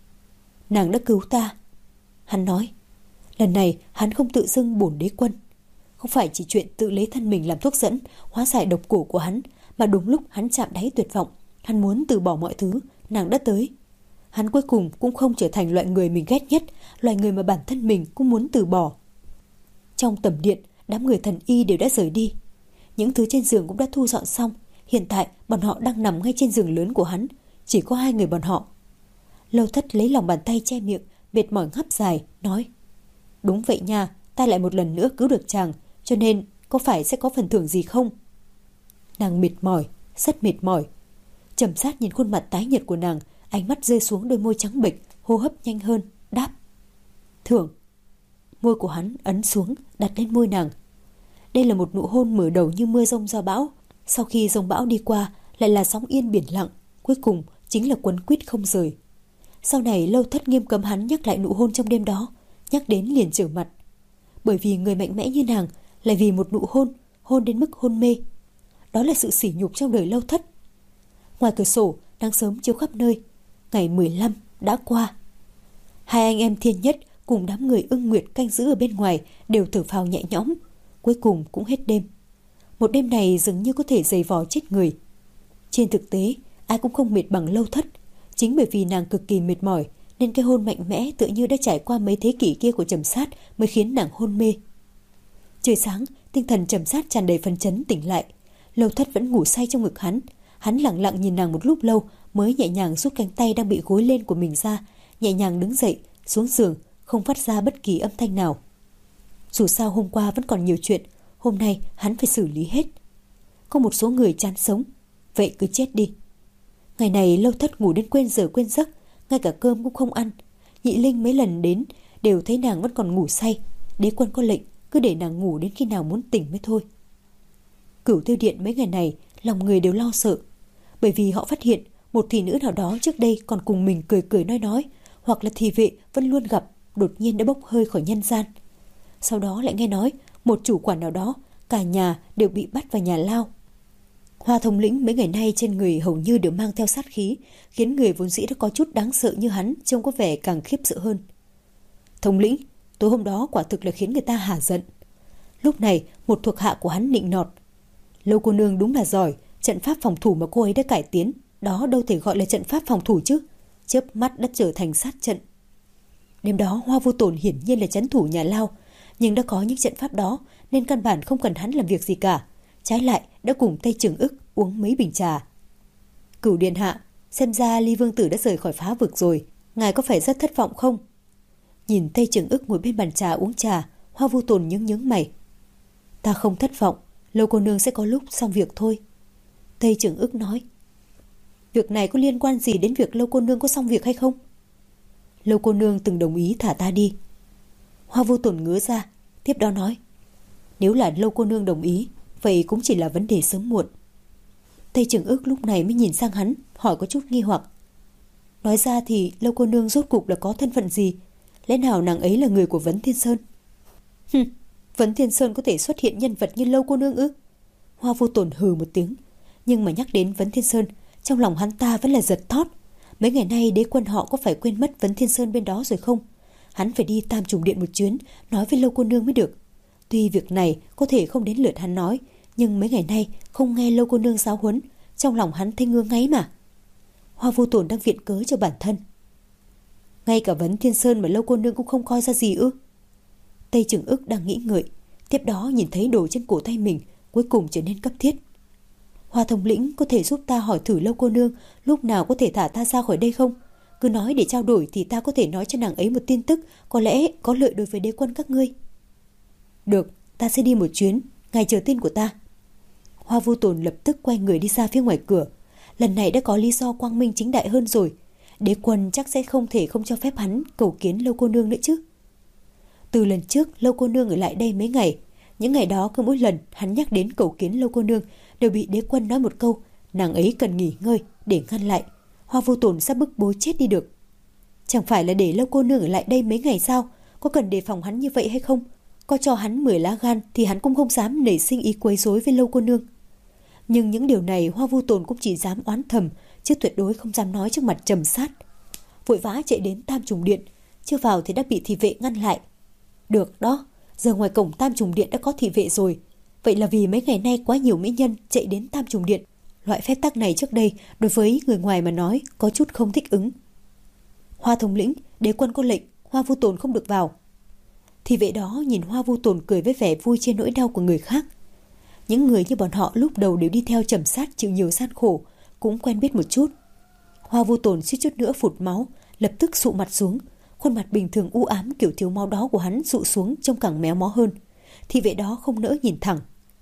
Nàng đã cứu ta, hắn nói. Lần này hắn không tự xưng bổn đế quân. Không phải chỉ chuyện tự lấy thân mình làm thuốc dẫn hóa giải độc cổ của hắn, mà đúng lúc hắn chạm đáy tuyệt vọng, hắn muốn từ bỏ mọi thứ, nàng đã tới. Hắn cuối cùng cũng không trở thành loại người mình ghét nhất, loại người mà bản thân mình cũng muốn từ bỏ. Trong tầm điện, đám người thần y đều đã rời đi. Những thứ trên giường cũng đã thu dọn xong. Hiện tại bọn họ đang nằm ngay trên giường lớn của hắn, chỉ có hai người bọn họ. Lâu Thất lấy lòng bàn tay che miệng, mệt mỏi ngáp dài, nói: Đúng vậy nha, ta lại một lần nữa cứu được chàng, cho nên có phải sẽ có phần thưởng gì không? Nàng mệt mỏi, rất mệt mỏi. Trầm Sát nhìn khuôn mặt tái nhợt của nàng, ánh mắt rơi xuống đôi môi trắng bệch, hô hấp nhanh hơn, đáp: Thưởng. Môi của hắn ấn xuống, đặt lên môi nàng. Đây là một nụ hôn mở đầu như mưa rông gió bão, sau khi giông bão đi qua lại là sóng yên biển lặng, cuối cùng chính là quấn quýt không rời. Sau này Lâu Thất nghiêm cấm hắn nhắc lại nụ hôn trong đêm đó, nhắc đến liền trở mặt. Bởi vì người mạnh mẽ như nàng lại vì một nụ hôn, hôn đến mức hôn mê. Đó là sự sỉ nhục trong đời Lâu Thất. Ngoài cửa sổ nắng sớm chiếu khắp nơi. Ngày mười lăm đã qua. Hai anh em Thiên Nhất cùng đám người Ưng Nguyệt canh giữ ở bên ngoài đều thở phào nhẹ nhõm. Cuối cùng cũng hết đêm. Một đêm này dường như có thể giày vò chết người. Trên thực tế ai cũng không mệt bằng Lâu Thất. Chính bởi vì nàng cực kỳ mệt mỏi nên cái hôn mạnh mẽ tựa như đã trải qua mấy thế kỷ kia của Trầm Sát mới khiến nàng hôn mê. Trời sáng, tinh thần Trầm Sát tràn đầy phấn chấn tỉnh lại. Lâu Thất vẫn ngủ say trong ngực hắn. Hắn lặng lặng nhìn nàng một lúc lâu mới nhẹ nhàng rút cánh tay đang bị gối lên của mình ra, nhẹ nhàng đứng dậy, xuống giường, không phát ra bất kỳ âm thanh nào. Dù sao hôm qua vẫn còn nhiều chuyện, hôm nay hắn phải xử lý hết. Có một số người chán sống, vậy cứ chết đi. Ngày này Lâu Thất ngủ đến quên giờ quên giấc, ngay cả cơm cũng không ăn. Nhị Linh mấy lần đến đều thấy nàng vẫn còn ngủ say. Đế quân có lệnh cứ để nàng ngủ đến khi nào muốn tỉnh mới thôi. Cửu Tiêu Điện mấy ngày này lòng người đều lo sợ, bởi vì họ phát hiện một thị nữ nào đó trước đây còn cùng mình cười cười nói nói, hoặc là thị vệ vẫn luôn gặp, đột nhiên đã bốc hơi khỏi nhân gian. Sau đó lại nghe nói một chủ quản nào đó cả nhà đều bị bắt vào nhà lao. Hoa Thống lĩnh mấy ngày nay trên người hầu như đều mang theo sát khí, khiến người vốn dĩ đã có chút đáng sợ như hắn trông có vẻ càng khiếp sợ hơn. Thống lĩnh, tối hôm đó quả thực là khiến người ta hả giận. Lúc này một thuộc hạ của hắn nịnh nọt: Lâu cô nương đúng là giỏi, trận pháp phòng thủ mà cô ấy đã cải tiến, đó đâu thể gọi là trận pháp phòng thủ chứ, chớp mắt đã trở thành sát trận. Đêm đó Hoa Vô Tổn hiển nhiên là trấn thủ nhà lao, Nhưng đã có những trận pháp đó nên căn bản không cần hắn làm việc gì cả. Trái lại đã cùng Tây Trường Ức uống mấy bình trà. Cửu điện hạ, xem ra Ly Vương Tử đã rời khỏi phá vực rồi. Ngài có phải rất thất vọng không? Nhìn Tây Trường Ức ngồi bên bàn trà uống trà, Hoa Vô Tồn nhướng nhướng mày. Ta không thất vọng, Lâu cô nương sẽ có lúc xong việc thôi. Tây Trường Ức nói. Việc này có liên quan gì đến việc Lâu cô nương có xong việc hay không? Lâu cô nương từng đồng ý thả ta đi. Hoa Vô Tồn ngứa ra, tiếp đó nói. Nếu là Lâu cô nương đồng ý, vậy cũng chỉ là vấn đề sớm muộn. Tây Trường Ức lúc này mới nhìn sang hắn, hỏi có chút nghi hoặc. Nói ra thì Lâu cô nương rốt cục là có thân phận gì? Lẽ nào nàng ấy là người của Vấn Thiên Sơn? Hừm, Vấn Thiên Sơn có thể xuất hiện nhân vật như Lâu cô nương ư? Hoa Vô Tồn hừ một tiếng. Nhưng mà nhắc đến Vấn Thiên Sơn, trong lòng hắn ta vẫn là giật thót. Mấy ngày nay đế quân họ có phải quên mất Vấn Thiên Sơn bên đó rồi không? Hắn phải đi Tam Trùng Điện một chuyến, nói với Lâu cô nương mới được. Tuy việc này có thể không đến lượt hắn nói, nhưng mấy ngày nay không nghe Lâu cô nương giáo huấn, trong lòng hắn thấy ngứa ngáy mà. Hoa Vô Tồn đang viện cớ cho bản thân. Ngay cả Vấn Thiên Sơn mà Lâu cô nương cũng không coi ra gì ư? Tây Trường Ức đang nghĩ ngợi, tiếp đó nhìn thấy đồ trên cổ tay mình cuối cùng trở nên cấp thiết. Hoa thống lĩnh có thể giúp ta hỏi thử Lâu cô nương lúc nào có thể thả ta ra khỏi đây không? Cứ nói để trao đổi thì ta có thể nói cho nàng ấy một tin tức có lẽ có lợi đối với đế quân các ngươi. Được, ta sẽ đi một chuyến, ngài chờ tin của ta. Hoa Vô Tồn lập tức quay người đi ra phía ngoài cửa. Lần này đã có lý do quang minh chính đại hơn rồi. Đế quân chắc sẽ không thể không cho phép hắn cầu kiến Lâu cô nương nữa chứ. Từ lần trước Lâu cô nương ở lại đây mấy ngày, những ngày đó cứ mỗi lần hắn nhắc đến cầu kiến Lâu cô nương đều bị đế quân nói một câu, nàng ấy cần nghỉ ngơi, để ngăn lại. Hoa Vô Tồn sắp bức bối chết đi được. Chẳng phải là để Lâu cô nương ở lại đây mấy ngày sao? Có cần đề phòng hắn như vậy hay không? Có cho hắn mười lá gan thì hắn cũng không dám nảy sinh ý quấy rối với Lâu cô nương. Nhưng những điều này Hoa Vô Tồn cũng chỉ dám oán thầm, chứ tuyệt đối không dám nói trước mặt Trầm Sát. Vội vã chạy đến Tam Trùng Điện, chưa vào thì đã bị thị vệ ngăn lại. Được đó, giờ ngoài cổng Tam Trùng Điện đã có thị vệ rồi. Vậy là vì mấy ngày nay quá nhiều mỹ nhân chạy đến Tam Trùng Điện. Loại phép tắc này trước đây đối với người ngoài mà nói có chút không thích ứng. Hoa thống lĩnh, đế quân có lệnh, Hoa Vô Tồn không được vào. Thị vệ đó nhìn Hoa Vô Tồn cười với vẻ vui trên nỗi đau của người khác. Những người như bọn họ lúc đầu đều đi theo Trầm Sát chịu nhiều gian khổ, cũng quen biết một chút. Hoa Vô Tồn suýt chút nữa phụt máu, lập tức sụ mặt xuống. Khuôn mặt bình thường u ám kiểu thiếu máu đó của hắn sụ xuống trông càng méo mó hơn. Thị vệ đó không nỡ nhìn thẳng.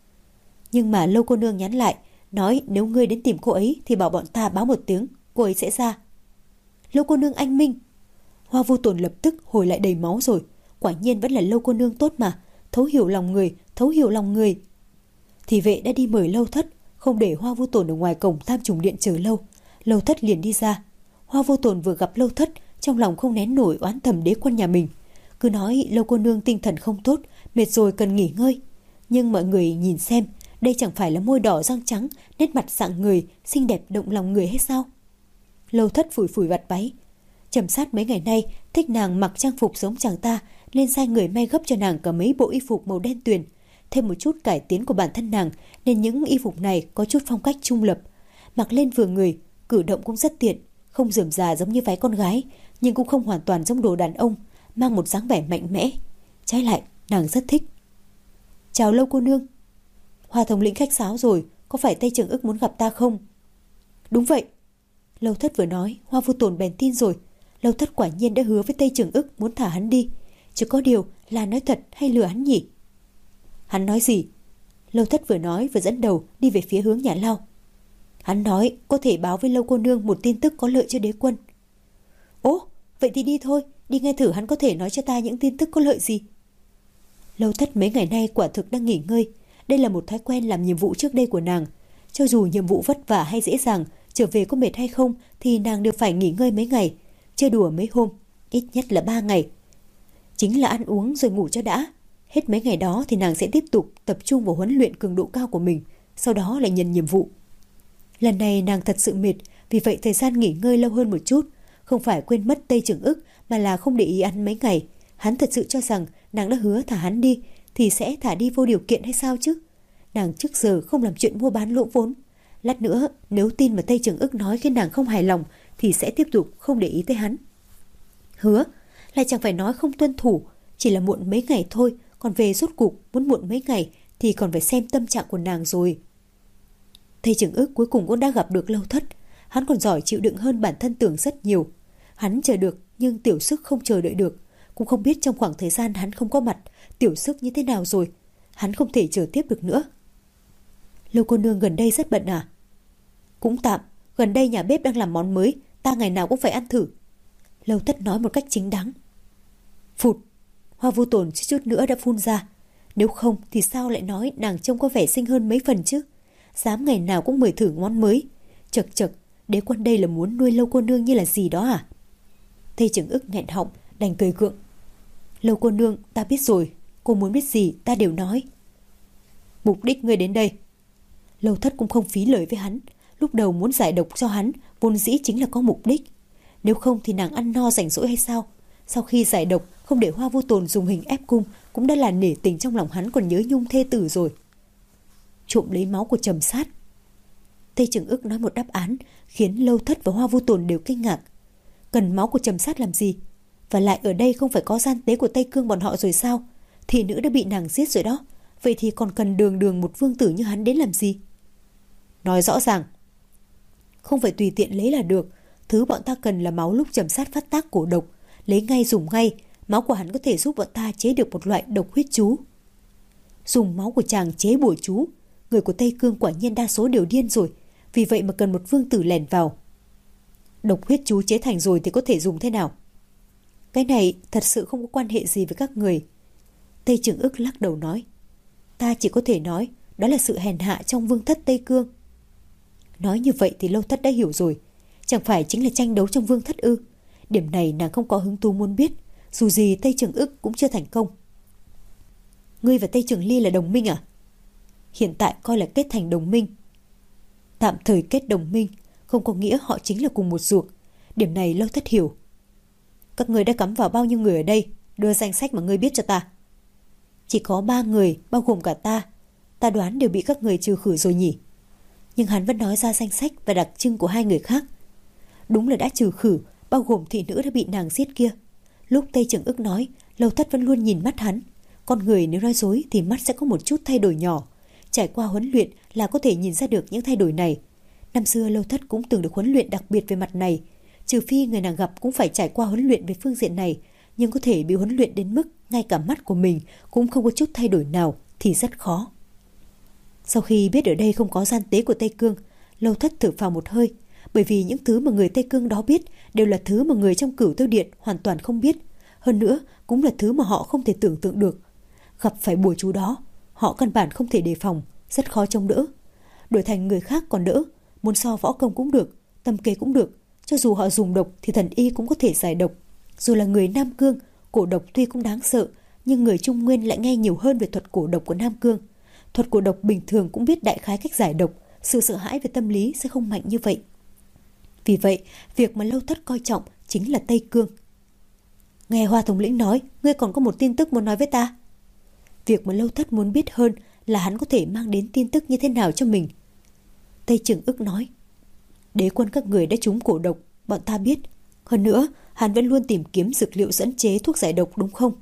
Nhưng mà Lâu cô nương nhắn lại, nói nếu ngươi đến tìm cô ấy thì bảo bọn ta báo một tiếng, cô ấy sẽ ra. Lâu cô nương anh minh. Hoa Vô Tồn lập tức hồi lại đầy máu rồi. Quả nhiên vẫn là Lâu cô nương tốt mà, thấu hiểu lòng người, thấu hiểu lòng người. Thị vệ đã đi mời Lâu Thất, không để Hoa Vô Tồn ở ngoài cổng Tam Trùng Điện chờ lâu. Lâu Thất liền đi ra. Hoa Vô Tồn vừa gặp Lâu Thất, trong lòng không nén nổi oán thầm đế quân nhà mình. Cứ nói Lâu cô nương tinh thần không tốt, mệt rồi cần nghỉ ngơi. Nhưng mọi người nhìn xem, đây chẳng phải là môi đỏ răng trắng, nét mặt rạng người, xinh đẹp động lòng người hết sao? Lâu Thất phủi phủi vạt váy. Trầm Sát mấy ngày nay thích nàng mặc trang phục giống chàng ta, nên sai người may gấp cho nàng cả mấy bộ y phục màu đen tuyền. Thêm một chút cải tiến của bản thân nàng, nên những y phục này có chút phong cách trung lập. Mặc lên vừa người, cử động cũng rất tiện, không rườm rà giống như váy con gái, nhưng cũng không hoàn toàn giống đồ đàn ông, mang một dáng vẻ mạnh mẽ. Trái lại, nàng rất thích. Chào Lâu cô nương. Hoa thống lĩnh khách sáo rồi, có phải Tây Trường Ức muốn gặp ta không? Đúng vậy. Lâu Thất vừa nói, Hoa Vô Tồn bèn tin rồi. Lâu Thất quả nhiên đã hứa với Tây Trường Ức muốn thả hắn đi. Chỉ có điều là nói thật hay lừa hắn nhỉ? Hắn nói gì? Lâu Thất vừa nói vừa dẫn đầu đi về phía hướng nhà lao. Hắn nói có thể báo với Lâu cô nương một tin tức có lợi cho đế quân. Ố, vậy thì đi thôi, đi nghe thử hắn có thể nói cho ta những tin tức có lợi gì. Lâu Thất mấy ngày nay quả thực đang nghỉ ngơi. Đây là một thói quen làm nhiệm vụ trước đây của nàng. Cho dù nhiệm vụ vất vả hay dễ dàng, trở về có mệt hay không thì nàng đều phải nghỉ ngơi mấy ngày, chơi đùa mấy hôm, ít nhất là ba ngày. Chính là ăn uống rồi ngủ cho đã. Hết mấy ngày đó thì nàng sẽ tiếp tục tập trung vào huấn luyện cường độ cao của mình, sau đó lại nhận nhiệm vụ. Lần này nàng thật sự mệt, vì vậy thời gian nghỉ ngơi lâu hơn một chút. Không phải quên mất Tây Trường Ức, mà là không để ý ăn mấy ngày. Hắn thật sự cho rằng nàng đã hứa thả hắn đi thì sẽ thả đi vô điều kiện hay sao chứ? Nàng trước giờ không làm chuyện mua bán lỗ vốn. Lát nữa nếu tin mà Tây Trường Ức nói khiến nàng không hài lòng thì sẽ tiếp tục không để ý tới hắn. Hứa lại chẳng phải nói không tuân thủ, chỉ là muộn mấy ngày thôi, còn về rốt cục muốn muộn mấy ngày thì còn phải xem tâm trạng của nàng rồi. Thầy Trưởng Ức cuối cùng cũng đã gặp được Lâu Thất. Hắn còn giỏi chịu đựng hơn bản thân tưởng rất nhiều. Hắn chờ được nhưng Tiểu Sức không chờ đợi được. Cũng không biết trong khoảng thời gian hắn không có mặt, Tiểu Sức như thế nào rồi. Hắn không thể chờ tiếp được nữa. Lâu cô nương gần đây rất bận à? Cũng tạm, gần đây nhà bếp đang làm món mới, ta ngày nào cũng phải ăn thử. Lâu Thất nói một cách chính đáng. Phụt, Hoa Vô Tồn chút chút nữa đã phun ra. Nếu không thì sao lại nói nàng trông có vẻ xinh hơn mấy phần chứ? Dám ngày nào cũng mời thử món mới. Chật chật, đế quân đây là muốn nuôi Lâu cô nương như là gì đó à? Thầy Trưởng Ức nghẹn họng, đành cười gượng. Lâu cô nương, ta biết rồi, cô muốn biết gì ta đều nói. Mục đích ngươi đến đây? Lâu Thất cũng không phí lời với hắn. Lúc đầu muốn giải độc cho hắn vốn dĩ chính là có mục đích. Nếu không thì nàng ăn no rảnh rỗi hay sao? Sau khi giải độc không để Hoa Vô Tồn dùng hình ép cung cũng đã là nể tình trong lòng hắn còn nhớ nhung thê tử rồi. Trộm lấy máu của Trầm Sát. Tây Trưởng Ức nói một đáp án khiến Lâu Thất và Hoa Vô Tồn đều kinh ngạc. Cần máu của Trầm Sát làm gì? Và lại ở đây không phải có gian tế của Tây Cương bọn họ rồi sao? Thị nữ đã bị nàng giết rồi đó. Vậy thì còn cần đường đường một vương tử như hắn đến làm gì? Nói rõ ràng. Không phải tùy tiện lấy là được. Thứ bọn ta cần là máu lúc Trầm Sát phát tác cổ độc. Lấy ngay dùng ngay. Máu của hắn có thể giúp bọn ta chế được một loại độc huyết chú. Dùng máu của chàng chế bùa chú. Người của Tây Cương quả nhiên đa số đều điên rồi. Vì vậy mà cần một vương tử lèn vào. Độc huyết chú chế thành rồi thì có thể dùng thế nào? Cái này thật sự không có quan hệ gì với các người. Tây Trưởng Ức lắc đầu nói. Ta chỉ có thể nói đó là sự hèn hạ trong vương thất Tây Cương. Nói như vậy thì Lâu Thất đã hiểu rồi. Chẳng phải chính là tranh đấu trong vương thất ư? Điểm này nàng không có hứng thú muốn biết. Dù gì Tây Trưởng Ức cũng chưa thành công. Ngươi và Tây Trưởng Ly là đồng minh à? Hiện tại coi là kết thành đồng minh. Tạm thời kết đồng minh không có nghĩa họ chính là cùng một ruột. Điểm này Lâu Thất hiểu. Các ngươi đã cắm vào bao nhiêu người ở đây? Đưa danh sách mà ngươi biết cho ta. Chỉ có ba người, bao gồm cả ta. Ta đoán đều bị các người trừ khử rồi nhỉ. Nhưng hắn vẫn nói ra danh sách và đặc trưng của hai người khác. Đúng là đã trừ khử, bao gồm thị nữ đã bị nàng giết kia. Lúc Tây Trưởng Ức nói, Lâu Thất vẫn luôn nhìn mắt hắn. Con người nếu nói dối thì mắt sẽ có một chút thay đổi nhỏ. Trải qua huấn luyện là có thể nhìn ra được những thay đổi này. Năm xưa Lâu Thất cũng từng được huấn luyện đặc biệt về mặt này. Trừ phi người nàng gặp cũng phải trải qua huấn luyện về phương diện này. Nhưng có thể bị huấn luyện đến mức ngay cả mắt của mình cũng không có chút thay đổi nào thì rất khó. Sau khi biết ở đây không có gian tế của Tây Cương, Lâu Thất thở phào một hơi. Bởi vì những thứ mà người Tây Cương đó biết đều là thứ mà người trong Cửu Tiêu Điện hoàn toàn không biết. Hơn nữa cũng là thứ mà họ không thể tưởng tượng được. Gặp phải bùa chú đó, họ căn bản không thể đề phòng, rất khó chống đỡ. Đổi thành người khác còn đỡ, muốn so võ công cũng được, tâm kế cũng được. Cho dù họ dùng độc thì thần y cũng có thể giải độc. Dù là người Nam Cương, cổ độc tuy cũng đáng sợ, nhưng người Trung Nguyên lại nghe nhiều hơn về thuật cổ độc của Nam Cương. Thuật cổ độc bình thường cũng biết đại khái cách giải độc, sự sợ hãi về tâm lý sẽ không mạnh như vậy. Vì vậy, việc mà Lâu Thất coi trọng chính là Tây Cương. Nghe Hoa thống lĩnh nói, ngươi còn có một tin tức muốn nói với ta. Việc mà Lâu Thất muốn biết hơn là hắn có thể mang đến tin tức như thế nào cho mình. Tây Trưởng Ức nói, đế quân các người đã trúng cổ độc, bọn ta biết. Hơn nữa, hắn vẫn luôn tìm kiếm dược liệu dẫn chế thuốc giải độc đúng không?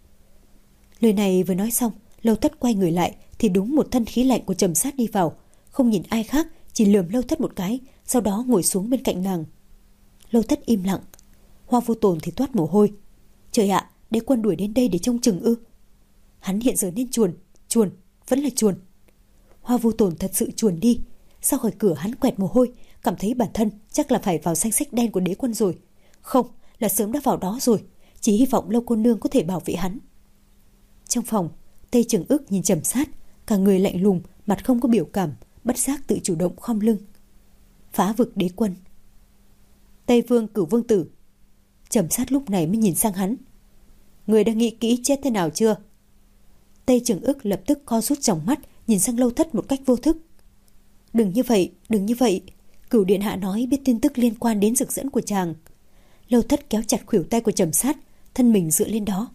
Lời này vừa nói xong, Lâu Thất quay người lại thì đúng một thân khí lạnh của Trầm Sát đi vào, không nhìn ai khác, chỉ lườm Lâu Thất một cái, sau đó ngồi xuống bên cạnh nàng. Lâu Thất im lặng. Hoa Vô Tồn thì toát mồ hôi. Trời ạ, đế quân đuổi đến đây để trông chừng ư? Hắn hiện giờ nên chuồn, chuồn, vẫn là chuồn. Hoa Vô Tồn thật sự chuồn đi. Sau khỏi cửa hắn quẹt mồ hôi, cảm thấy bản thân chắc là phải vào danh sách đen của đế quân rồi. Không, là sớm đã vào đó rồi. Chỉ hy vọng Lâu cô nương có thể bảo vệ hắn. Trong phòng, Tây Trưởng Ức nhìn Trầm Sát, cả người lạnh lùng, mặt không có biểu cảm, bất giác tự chủ động khom lưng. Phá vực đế quân. Tây Vương Cửu Vương tử. Trầm Sát lúc này mới nhìn sang hắn. Người đã nghĩ kỹ chết thế nào chưa? Tây Trưởng Ức lập tức co rút tròng mắt, nhìn sang Lâu Thất một cách vô thức. Đừng như vậy, đừng như vậy. Cửu điện hạ nói biết tin tức liên quan đến dược dẫn của chàng. Lâu Thất kéo chặt khuỷu tay của Trầm Sát, thân mình dựa lên đó.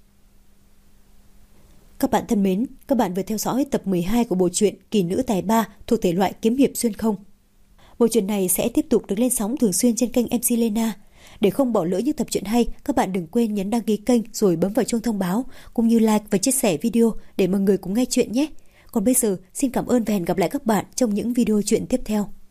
Các bạn thân mến, các bạn vừa theo dõi tập mười hai của bộ truyện Kỳ Nữ Tài Ba thuộc thể loại kiếm hiệp xuyên không. Bộ truyện này sẽ tiếp tục được lên sóng thường xuyên trên kênh em xê Lena. Để không bỏ lỡ những tập truyện hay, các bạn đừng quên nhấn đăng ký kênh rồi bấm vào chuông thông báo, cũng như like và chia sẻ video để mọi người cùng nghe chuyện nhé. Còn bây giờ, xin cảm ơn và hẹn gặp lại các bạn trong những video chuyện tiếp theo.